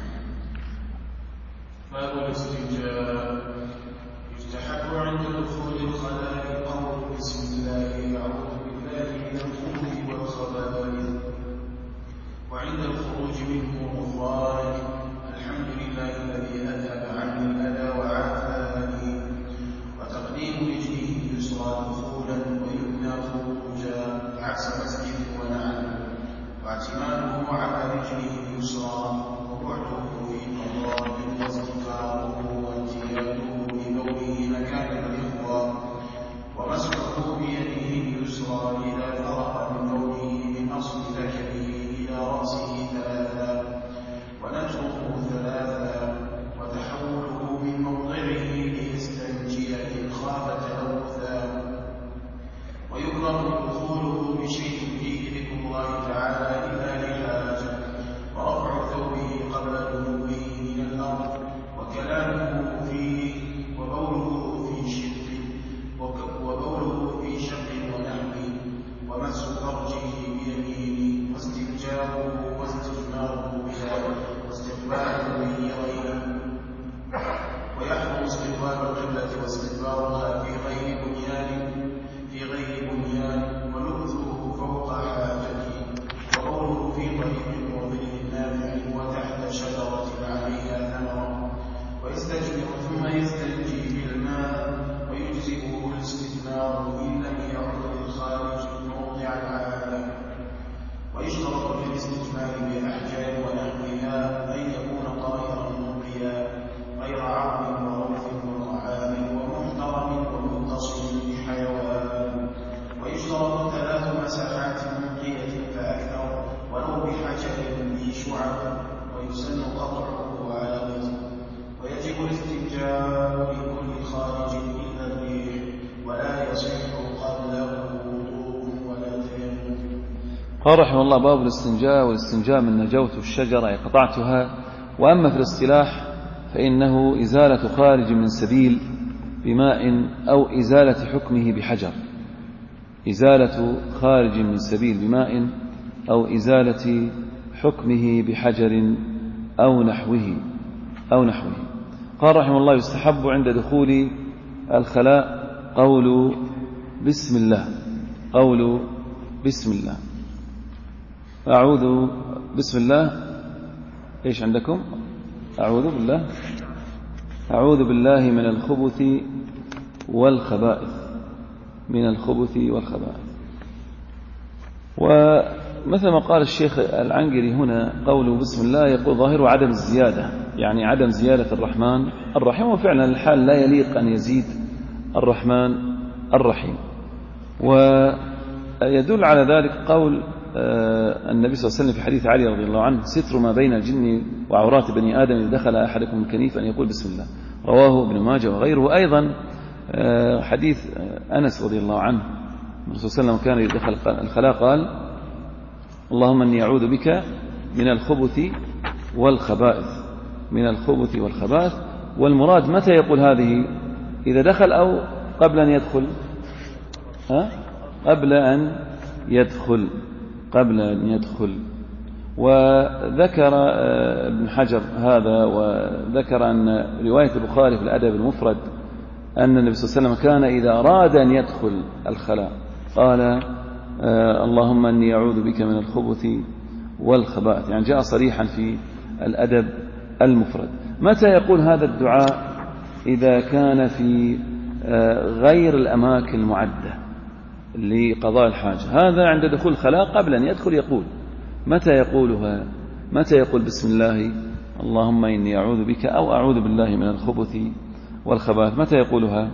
باب الاستنجاء. يستحب عند دخول الخلاء قول بسم الله أعوذ بالله من الخبث والخبائث، وعند الخروج منه غفرانك الحمد لله الذي أذهب عني الأذى وعافاني، وتقديم رجله اليسرى دخولا ويمنى خروجا عكس مسجد ونعم، واعتماده على رجله اليسرى وبعده في قضاء واستغفاره وانتهاء قال رحمه الله: باب الاستنجاء. والاستنجاء من نجوت الشجرة أي قطعتها. وأما في الاصطلاح فإنه إزالة خارج من سبيل بماء أو إزالة حكمه بحجر. إزالة خارج من سبيل بماء أو إزالة حكمه بحجر أو نحوه. قال رحمه الله: يستحب عند دخول الخلاء قول بسم الله. أعوذ بسم الله. إيش عندكم؟ أعوذ بالله من الخبث والخبائث. ومثل ما قال الشيخ العنقري هنا قوله بسم الله، يقول ظاهره عدم الزيادة، يعني عدم زيادة الرحمن الرحيم، وفعلا الحال لا يليق أن يزيد الرحمن الرحيم. ويدل على ذلك قول النبي صلى الله عليه وسلم في حديث علي رضي الله عنه: ستر ما بين الجن وعورات بني آدم إذا دخل أحدكم الكنيف أن يقول بسم الله. رواه ابن ماجه وغيره. أيضا حديث أنس رضي الله عنه: الرسول صلى الله عليه وسلم كان يدخل الخلاء قال: اللهم إني أعوذ بك من الخبث والخبائث. والمراد متى يقول هذه؟ إذا دخل أو قبل أن يدخل؟ قبل أن يدخل. وذكر ابن حجر هذا، وذكر أن رواية البخاري في الأدب المفرد أن النبي صلى الله عليه وسلم كان إذا أراد أن يدخل الخلاء قال: اللهم إني أعوذ بك من الخبث والخبائث. يعني جاء صريحا في الأدب المفرد. متى يقول هذا الدعاء؟ إذا كان في غير الأماكن المعدة لقضاء الحاجة. هذا عند دخول الخلاء قبل أن يدخل يقول. متى يقولها؟ متى يقول بسم الله اللهم إني أعوذ بك أو أعوذ بالله من الخبث والخبائث؟ متى يقولها؟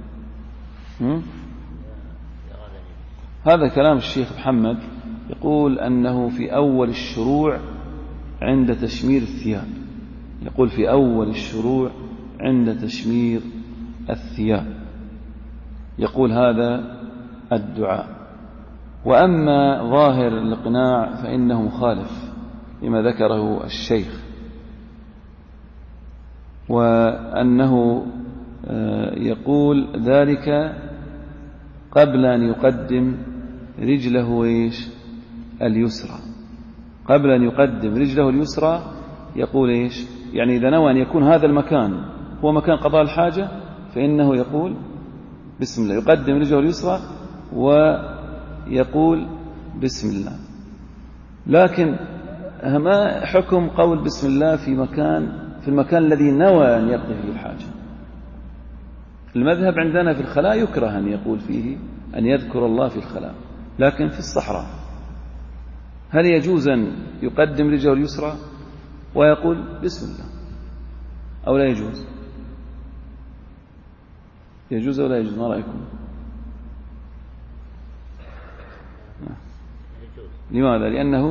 هذا كلام الشيخ محمد، يقول أنه في أول الشروع عند تشمير الثياب. يقول في أول الشروع عند تشمير الثياب يقول هذا الدعاء. وأما ظاهر الإقناع فإنه مخالف لما ذكره الشيخ، وأنه يقول ذلك قبل أن يقدم رجله اليسرى. قبل أن يقدم رجله اليسرى يقول يعني إذا نوى أن يكون هذا المكان هو مكان قضاء الحاجة فإنه يقول بسم الله، يقدم رجله اليسرى ويقول بسم الله. لكن ما حكم قول بسم الله في المكان الذي نوى أن يقضي فيه الحاجة؟ المذهب عندنا في الخلاء يكره أن يقول فيه أن يذكر الله في الخلاء، لكن في الصحراء هل يجوز أن يقدم رجله اليسرى ويقول بسم الله أو لا يجوز؟ يجوز أو لا يجوز؟ ما رأيكم؟ لماذا؟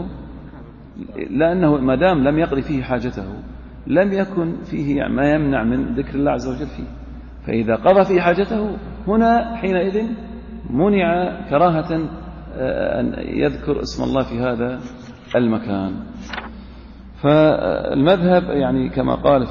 لأنه ما دام لم يقضي فيه حاجته لم يكن فيه ما يمنع من ذكر الله عز وجل فيه، فإذا قضى فيه حاجته هنا حينئذ منع كراهة أن يذكر اسم الله في هذا المكان. فالمذهب يعني كما قال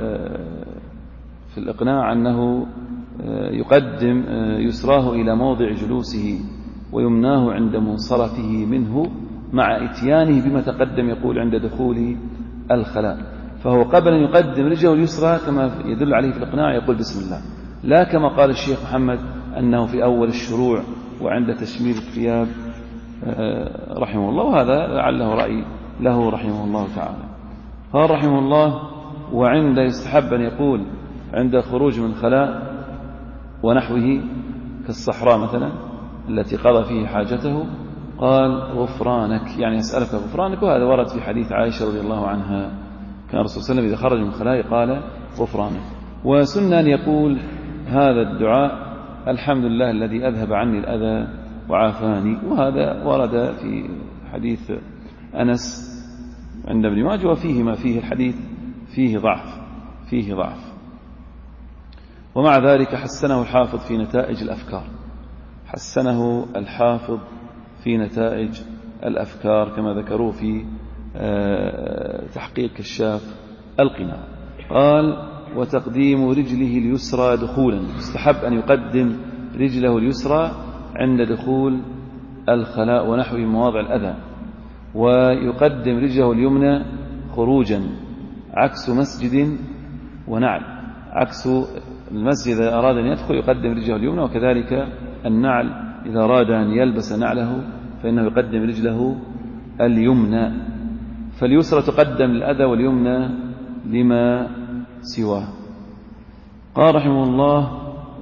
في الإقناع أنه يقدم يسراه إلى موضع جلوسه ويمناه عند منصرفه منه مع إتيانه بما تقدم، يقول عند دخول الخلاء. فهو قبل أن يقدم رجله اليسرى كما يدل عليه في الإقناع يقول بسم الله، لا كما قال الشيخ محمد أنه في أول الشروع وعند تشمير الثياب رحمه الله. وهذا لعله رأي له رحمه الله تعالى. قال رحمه الله: وعند يستحب أن يقول عند الخروج من الخلاء ونحوه كالصحراء مثلا التي قضى فيه حاجته قال غفرانك، يعني يسألك غفرانك. وهذا ورد في حديث عائشة رضي الله عنها، كان الرسول صلى الله عليه وسلم إذا خرج من الخلاء قال غفرانك. وسنة أن يقول هذا الدعاء الحمد لله الذي أذهب عني الأذى وعافاني. وهذا ورد في حديث أنس عند ابن ماجه، وفيه ما فيه الحديث فيه ضعف. ومع ذلك حسنه الحافظ في نتائج الأفكار، الأفكار كما ذكروا في تحقيق كشاف القناع. قال: وتقديم رجله اليسرى دخولا، يستحب أن يقدم رجله اليسرى عند دخول الخلاء ونحو مواضع الأذى، ويقدم رجله اليمنى خروجا، عكس مسجد ونعل، عكس المسجد إذا أراد أن يدخل يقدم رجله اليمنى، وكذلك النعل إذا أراد أن يلبس نعله فإنه يقدم رجله اليمنى، فاليسرى تقدم للأذى واليمنى لما سواه. قال رحمه الله: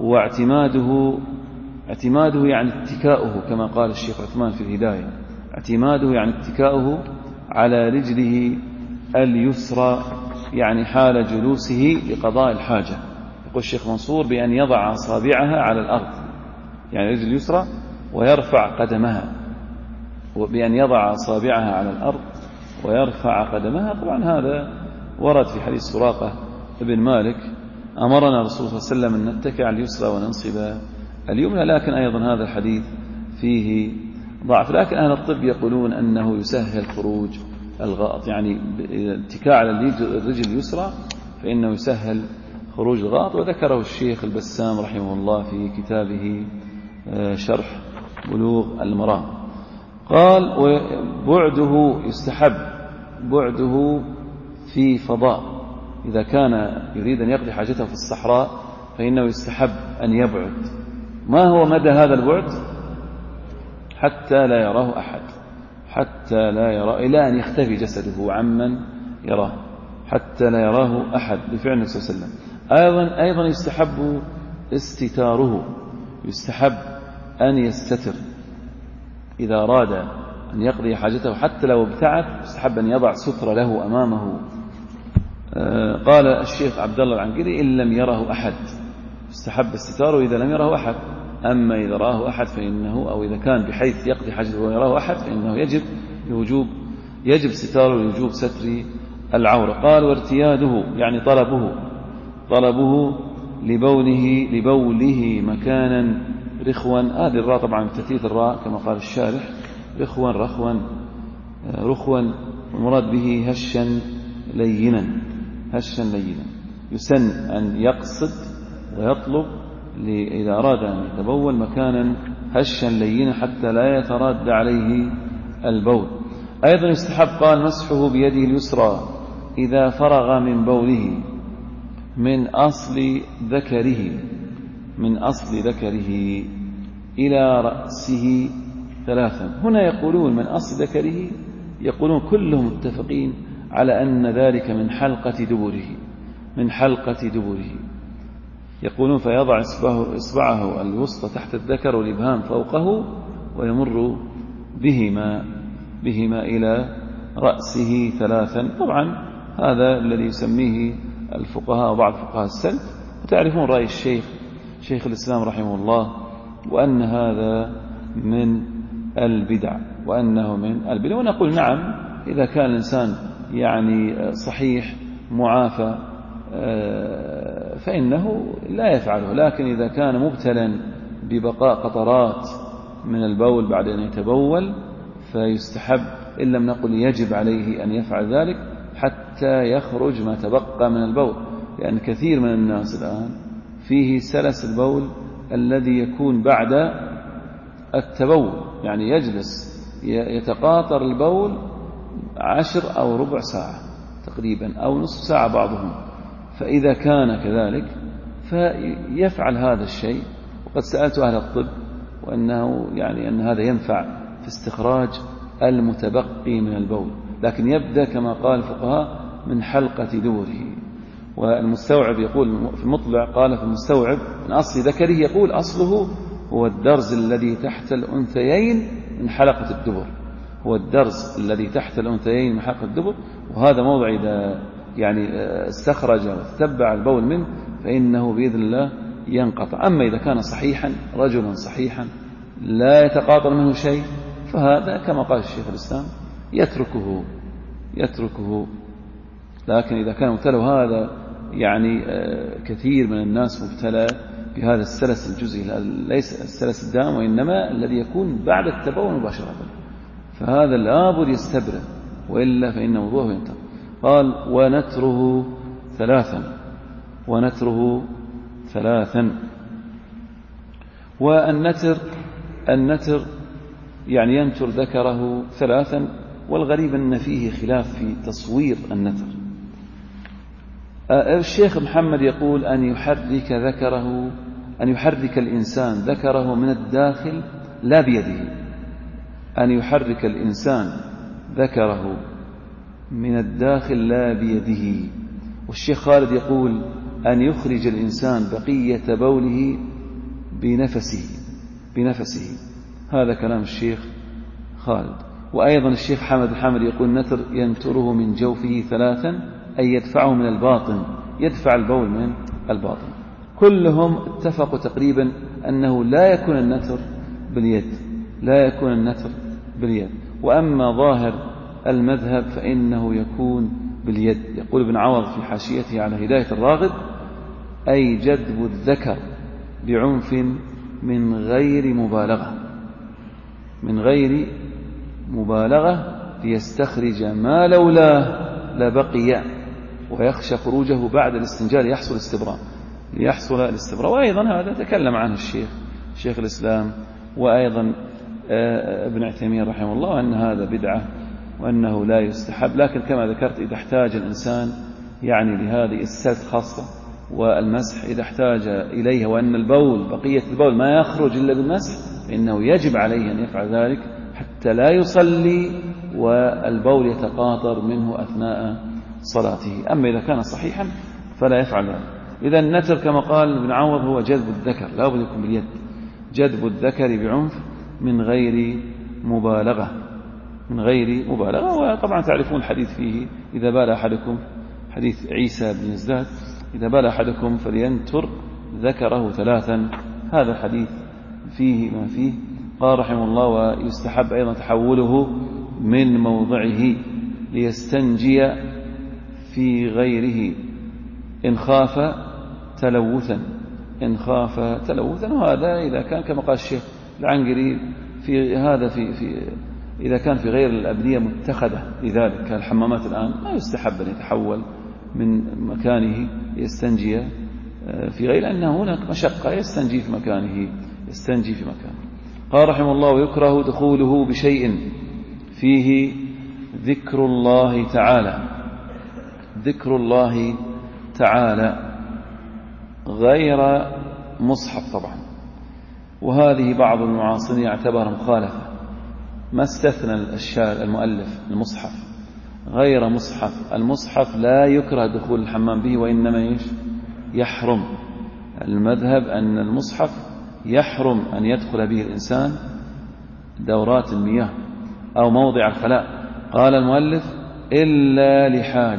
اعتماده يعني اتكاؤه، كما قال الشيخ عثمان في الهداية، اعتماده يعني اتكاؤه على رجله اليسرى، يعني حال جلوسه لقضاء الحاجة. يقول الشيخ منصور بأن يضع أصابعها على الأرض، يعني رجل اليسرى ويرفع قدمها، وبأن يضع أصابعها على الأرض ويرفع قدمها. طبعا هذا ورد في حديث سراقة ابن مالك: أمرنا الرسول صلى الله عليه وسلم أن نتكئ على اليسرى وننصب اليمنى، لكن أيضا هذا الحديث فيه ضعف. لكن أهل الطب يقولون أنه يسهل خروج الغائط، يعني اتكاء على الرجل اليسرى فإنه يسهل خروج الغائط، وذكره الشيخ البسام رحمه الله في كتابه شرح بلوغ المرام. قال: وبعده يستحب بعده في فضاء، إذا كان يريد أن يقضي حاجته في الصحراء فإنه يستحب أن يبعد. ما هو مدى هذا البعد؟ حتى لا يراه أحد، حتى لا يرى، إلى أن يختفي جسده عمن يراه، حتى لا يراه أحد، بفعل النبي صلى الله عليه وسلم. أيضا يستحب استتاره، يستحب أن يستتر إذا أراد أن يقضي حاجته، حتى لو ابتعد يستحب أن يضع ستر له أمامه. قال الشيخ عبد الله العنقري: إن لم يره أحد، يستحب استتاره إذا لم يره أحد. أما إذا راه أحد فإنه، أو إذا كان بحيث يقضي حاجته ويراه أحد، فإنه يجب ستاره لوجوب ستر العورة. قال: وارتياده يعني طلبه لبوله مكانا رخوا، هذه الراء طبعا تثليث الراء كما قال الشارح، رخوا، المراد به هشا لينا. يسن أن يقصد ويطلب إذا أراد أن يتبول مكانا هشا لينا حتى لا يتراد عليه البول. أيضا يستحب، قال: مسحه بيده اليسرى إذا فرغ من بوله من أصل ذكره إلى رأسه 3. هنا يقولون من أصل ذكره، يقولون كلهم متفقين على أن ذلك من حلقة دبره، يقولون فيضع إصبعه الوسطى تحت الذكر والإبهام فوقه ويمر بهما إلى رأسه 3. طبعا هذا الذي يسميه الفقهاء وبعض فقهاء السلف، وتعرفون رأي شيخ الإسلام رحمه الله، وأن هذا من البدع، ونقول نعم، إذا كان الإنسان يعني صحيح معافى فإنه لا يفعله، لكن إذا كان مبتلا ببقاء قطرات من البول بعد أن يتبول فيستحب، إن لم نقل يجب عليه أن يفعل ذلك حتى يخرج ما تبقى من البول، لأن كثير من الناس الآن فيه سلس البول الذي يكون بعد التبول، يعني يجلس يتقاطر البول 10 أو ربع ساعة تقريبا أو نصف ساعة بعضهم. فإذا كان كذلك فيفعل هذا الشيء. وقد سألت أهل الطب وأنه يعني أن هذا ينفع في استخراج المتبقي من البول، لكن يبدأ كما قال الفقهاء من حلقة دوره. والمستوعب يقول في المطلع، قال في المستوعب من أصل ذكره، يقول أصله هو الدرز الذي تحت الأنثيين من حلقة الدبر، هو الدرز الذي تحت الأنثيين من حلقة الدبر، وهذا موضع إذا يعني استخرج وتتبع البول منه فإنه بإذن الله ينقطع. أما إذا كان صحيحا، رجلا صحيحا لا يتقاطر منه شيء، فهذا كما قال الشيخ الإسلام يتركه. لكن إذا كان مبتلى، هذا يعني كثير من الناس مبتلى بهذا السلس الجزئي، ليس السلس الدائم، وإنما الذي يكون بعد التبول مباشرة، فهذا لابد يستبرئ، وإلا فإن موضوعه ينتهي. قال ونتره ثلاثا. والنتر يعني ينتر ذكره ثلاثا، والغريب أن فيه خلاف في تصوير النتر. الشيخ محمد يقول أن يحرك الإنسان ذكره من الداخل لا بيده، أن يحرك الإنسان ذكره من الداخل لا بيده. والشيخ خالد يقول أن يخرج الإنسان بقية بوله بنفسه. هذا كلام الشيخ خالد. وأيضا الشيخ حامد يقول النتر ينتره من جوفه ثلاثا، أي يدفعه من الباطن، يدفع البول من الباطن. كلهم اتفقوا تقريبا أنه لا يكون النتر باليد، وأما ظاهر المذهب فإنه يكون باليد. يقول ابن عوض في حاشيته على هداية الراغب: أي جذب الذكر بعنف من غير مبالغة ليستخرج ما لولاه لبقي، ويخشى خروجه بعد الاستنجاء ليحصل الاستبراء. وأيضا هذا تكلم عنه شيخ الإسلام وأيضا ابن عثيمين رحمه الله، أن هذا بدعة وأنه لا يستحب. لكن كما ذكرت إذا احتاج الإنسان يعني لهذه السلت خاصة والمسح إذا احتاج إليها، وأن بقية البول ما يخرج إلا بالمسح، فإنه يجب عليه أن يفعل ذلك حتى لا يصلي والبول يتقاطر منه أثناء صلاته. أما إذا كان صحيحا فلا يفعل ذلك. إذا النتر كما قال ابن عوض هو جذب الذكر، لا بد يكون باليد، جذب الذكر بعنف من غير مبالغة. وطبعا تعرفون الحديث فيه إذا بال أحدكم، حديث عيسى بن يزداد: إذا بال أحدكم فلينتر ذكره ثلاثا. هذا الحديث فيه ما فيه. قال رحمه الله: ويستحب أيضا تحوله من موضعه ليستنجي في غيره إن خاف تلوثا. وهذا إذا كان كما قال الشيخ العنقري في هذا إذا كان في غير الأبنية متخذة لذلك كالحمامات الآن، ما يستحب أن يتحول من مكانه يستنجي في غير، لأنه هناك مشقة يستنجي في مكانه. قال رحمه الله: ويكره دخوله بشيء فيه ذكر الله تعالى غير مصحف طبعا. وهذه بعض المعاصرين يعتبرها مخالفة، ما استثنى المؤلف المصحف غير مصحف. المصحف لا يكره دخول الحمام به، وإنما يحرم. المذهب أن المصحف يحرم أن يدخل به الإنسان دورات المياه أو موضع الخلاء. قال المؤلف: إلا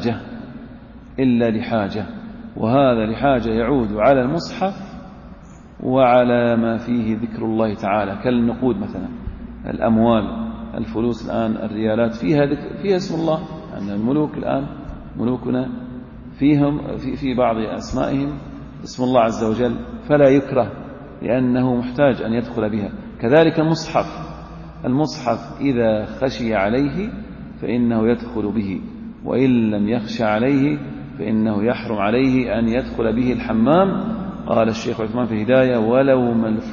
لحاجة. وهذا لحاجة يعود على المصحف وعلى ما فيه ذكر الله تعالى كالنقود مثلا، الأموال، الفلوس الآن، الريالات فيها اسم الله. أن الملوك الآن ملوكنا فيهم في بعض أسمائهم اسم الله عز وجل، فلا يكره لأنه محتاج أن يدخل بها. كذلك المصحف إذا خشي عليه فإنه يدخل به، وإن لم يخشى عليه فإنه يحرم عليه أن يدخل به الحمام. قال الشيخ عثمان في الهداية: ولو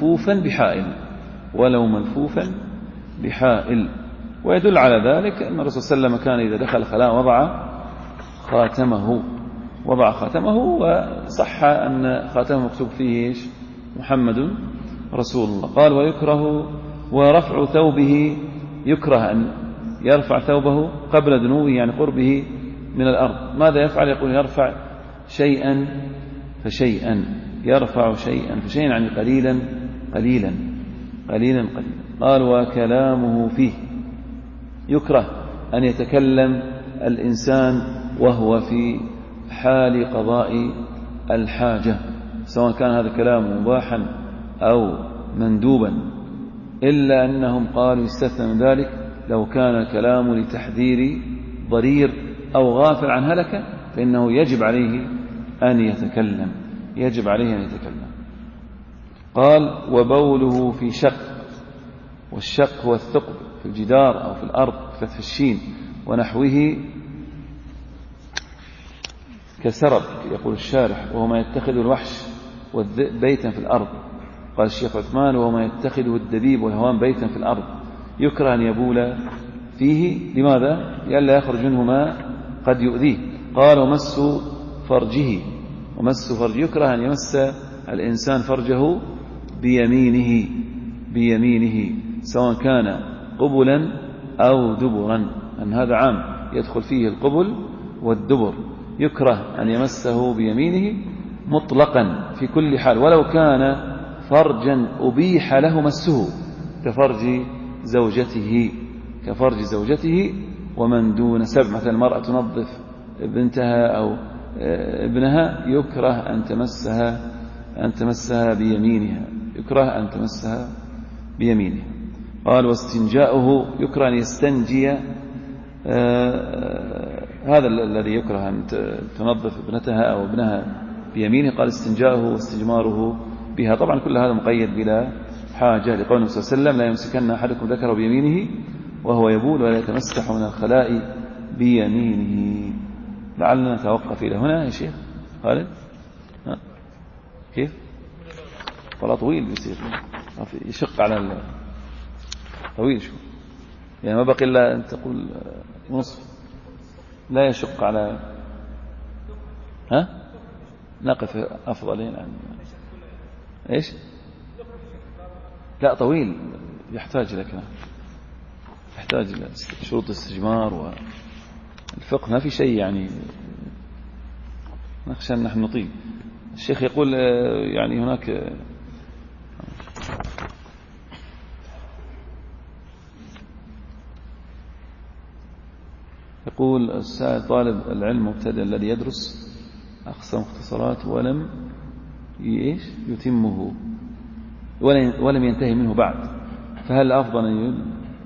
ملفوفا بحائل. ويدل على ذلك أن الرسول صلى الله عليه وسلم كان إذا دخل الخلاء وضع خاتمه، وصح أن خاتمه مكتوب فيه محمد رسول الله. قال: ويكره ورفع ثوبه، يكره أن يرفع ثوبه قبل دنوه، يعني قربه من الأرض. ماذا يفعل؟ يقول: يرفع شيئا فشيئا، يعني قليلا. قال: وكلامه فيه، يكره أن يتكلم الإنسان وهو في حال قضاء الحاجة، سواء كان هذا كلام مباحا أو مندوبا، إلا أنهم قالوا يستثنى من ذلك لو كان الكلام لتحذير ضرير أو غافل عن هلكة، فإنه يجب عليه أن يتكلم. قال: وبوله والشق هو الثقب في الجدار أو في الأرض فتح الشين ونحوه كسرب يقول الشارح، وهو ما يتخذ الوحش والذئب بيتا في الأرض. قال الشيخ عثمان: وهو ما يتخذه الدبيب والهوام بيتا في الأرض، يكره أن يبول فيه. لماذا؟ لئلا يخرج منه ما قد يؤذيه. قال: ومس فرجه يكره أن يمس الإنسان فرجه بيمينه سواء كان قبلا أو دبرا، أن هذا عام يدخل فيه القبل والدبر. يكره أن يمسه بيمينه مطلقا في كل حال، ولو كان فرجا أبيح له مسه كفرج زوجته ومن دون سبع. مثلا المرأة تنظف بنتها أو ابنها، يكره أن تمسها بيمينها. قال: واستنجاؤه يكره أن يستنجي، هذا الذي يكره أن تنظف ابنتها أو ابنها بيمينه. قال: استنجاؤه واستجماره بها. طبعا كل هذا مقيد بلا حاجة، لقول النبي صلى الله عليه وسلم: لا يمسكن أحدكم ذكره بيمينه وهو يبول ولا يتمسح من الخلاء بيمينه. لعلنا نتوقف إلى هنا يا شيخ خالد. كيف؟ والله طويل بيصير، يشق على طويل شو يعني، ما بقي إلا أن تقول نصف، لا يشق على نقف أفضل يعني. إيش؟ لا طويل، يحتاج إلى كلام، يحتاج إلى شروط الاستجمار والفقه، ما في شيء يعني نخشى أن نحن نطيل. الشيخ يقول يعني هناك يقول السائل: طالب العلم مبتدئ الذي يدرس أقسام اختصارات ولم يتمه ولم ينتهي منه بعد، فهل أفضل أن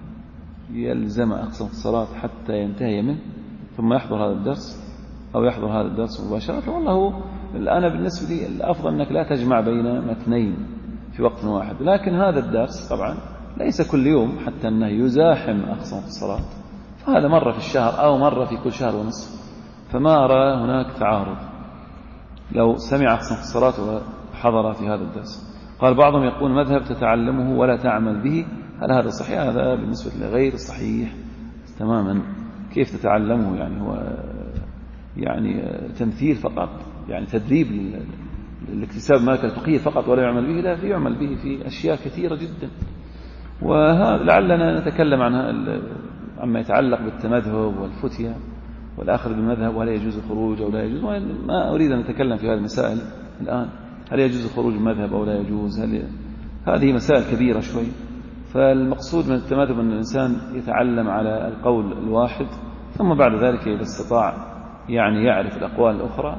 يلزم أقسام اختصارات حتى ينتهي منه ثم يحضر هذا الدرس، أو يحضر هذا الدرس مباشرة؟ والله أنا بالنسبة لي الأفضل أنك لا تجمع بين متنين في وقت واحد، لكن هذا الدرس طبعا ليس كل يوم حتى أنه يزاحم أقسام اختصارات، فهذا مرة في الشهر أو مرة في كل شهر ونصف، فما أرى هناك تعارض لو سمع أقسام اختصارات وحضر في هذا الدرس. قال: بعضهم يقول مذهب تتعلمه ولا تعمل به، هل هذا صحيح؟ هذا بالنسبة لغير صحيح تماما. كيف تتعلمه؟ يعني هو يعني تمثيل فقط، يعني تدريب لاكتساب ملكة الفقهية فقط ولا يعمل به؟ لا، يعمل به في أشياء كثيرة جدا. وهذا لعلنا نتكلم عما يتعلق بالتمذهب والفتية والآخر بالمذهب، وهل يجوز خروج أو لا يجوز. ما أريد أن أتكلم في هذه المسائل الآن، هل يجوز خروج المذهب أو لا يجوز، هذه مسائل كبيرة شوي. فالمقصود من التمذهب أن الإنسان يتعلم على القول الواحد، ثم بعد ذلك إذا استطاع يعني يعرف الأقوال الأخرى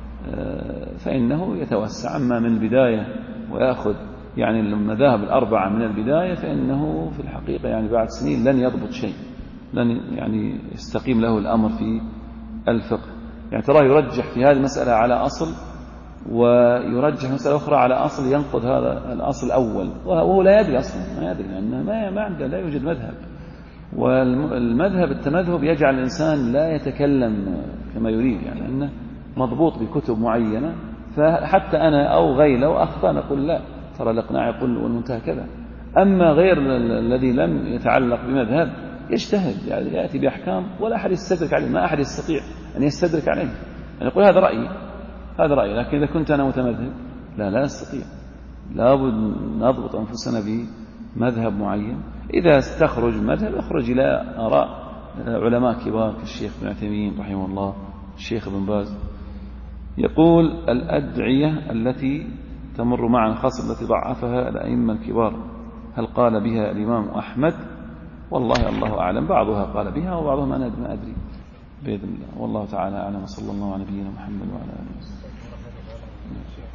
فإنه يتوسع. أما من البداية ويأخذ يعني المذاهب الأربعة من البداية، فإنه في الحقيقة يعني بعد سنين لن يضبط شيء، لن يعني يستقيم له الأمر في الفقه. يعني تراه يرجح في هذه المسألة على أصل، ويرجح مسألة أخرى على أصل ينقض هذا الأصل الأول، وهو لا يدري أصلا، ما يدري، لأنه ما عنده، لا يوجد مذهب. والمذهب التمذهب يجعل الإنسان لا يتكلم كما يريد، يعني لأنه مضبوط بكتب معينة، فحتى أنا أو غير لو أخطأ نقول لا، ترى الإقناع يقول والمنتهى كذا. أما غير الذي لم يتعلق بمذهب يجتهد، يعني يأتي بأحكام ولا أحد يستدرك عليه، ما أحد يستطيع أن يستدرك عليه، يعني يقول هذا رأيي، لكن إذا كنت أنا متمذهب لا أستطيع، لابد نضبط أنفسنا بمذهب معين. إذا استخرج مذهب اخرج إلى آراء علماء كبار كالشيخ ابن عثيمين رحمه الله، الشيخ ابن باز. يقول: الأدعية التي تمر معنا الخاصة التي ضعفها الأئمة الكبار، هل قال بها الإمام أحمد؟ والله الله أعلم، بعضها قال بها وبعضهم أنا ما أدري بإذن الله، والله تعالى أعلم. وصلى الله على نبينا محمد وعلى آله وسلم.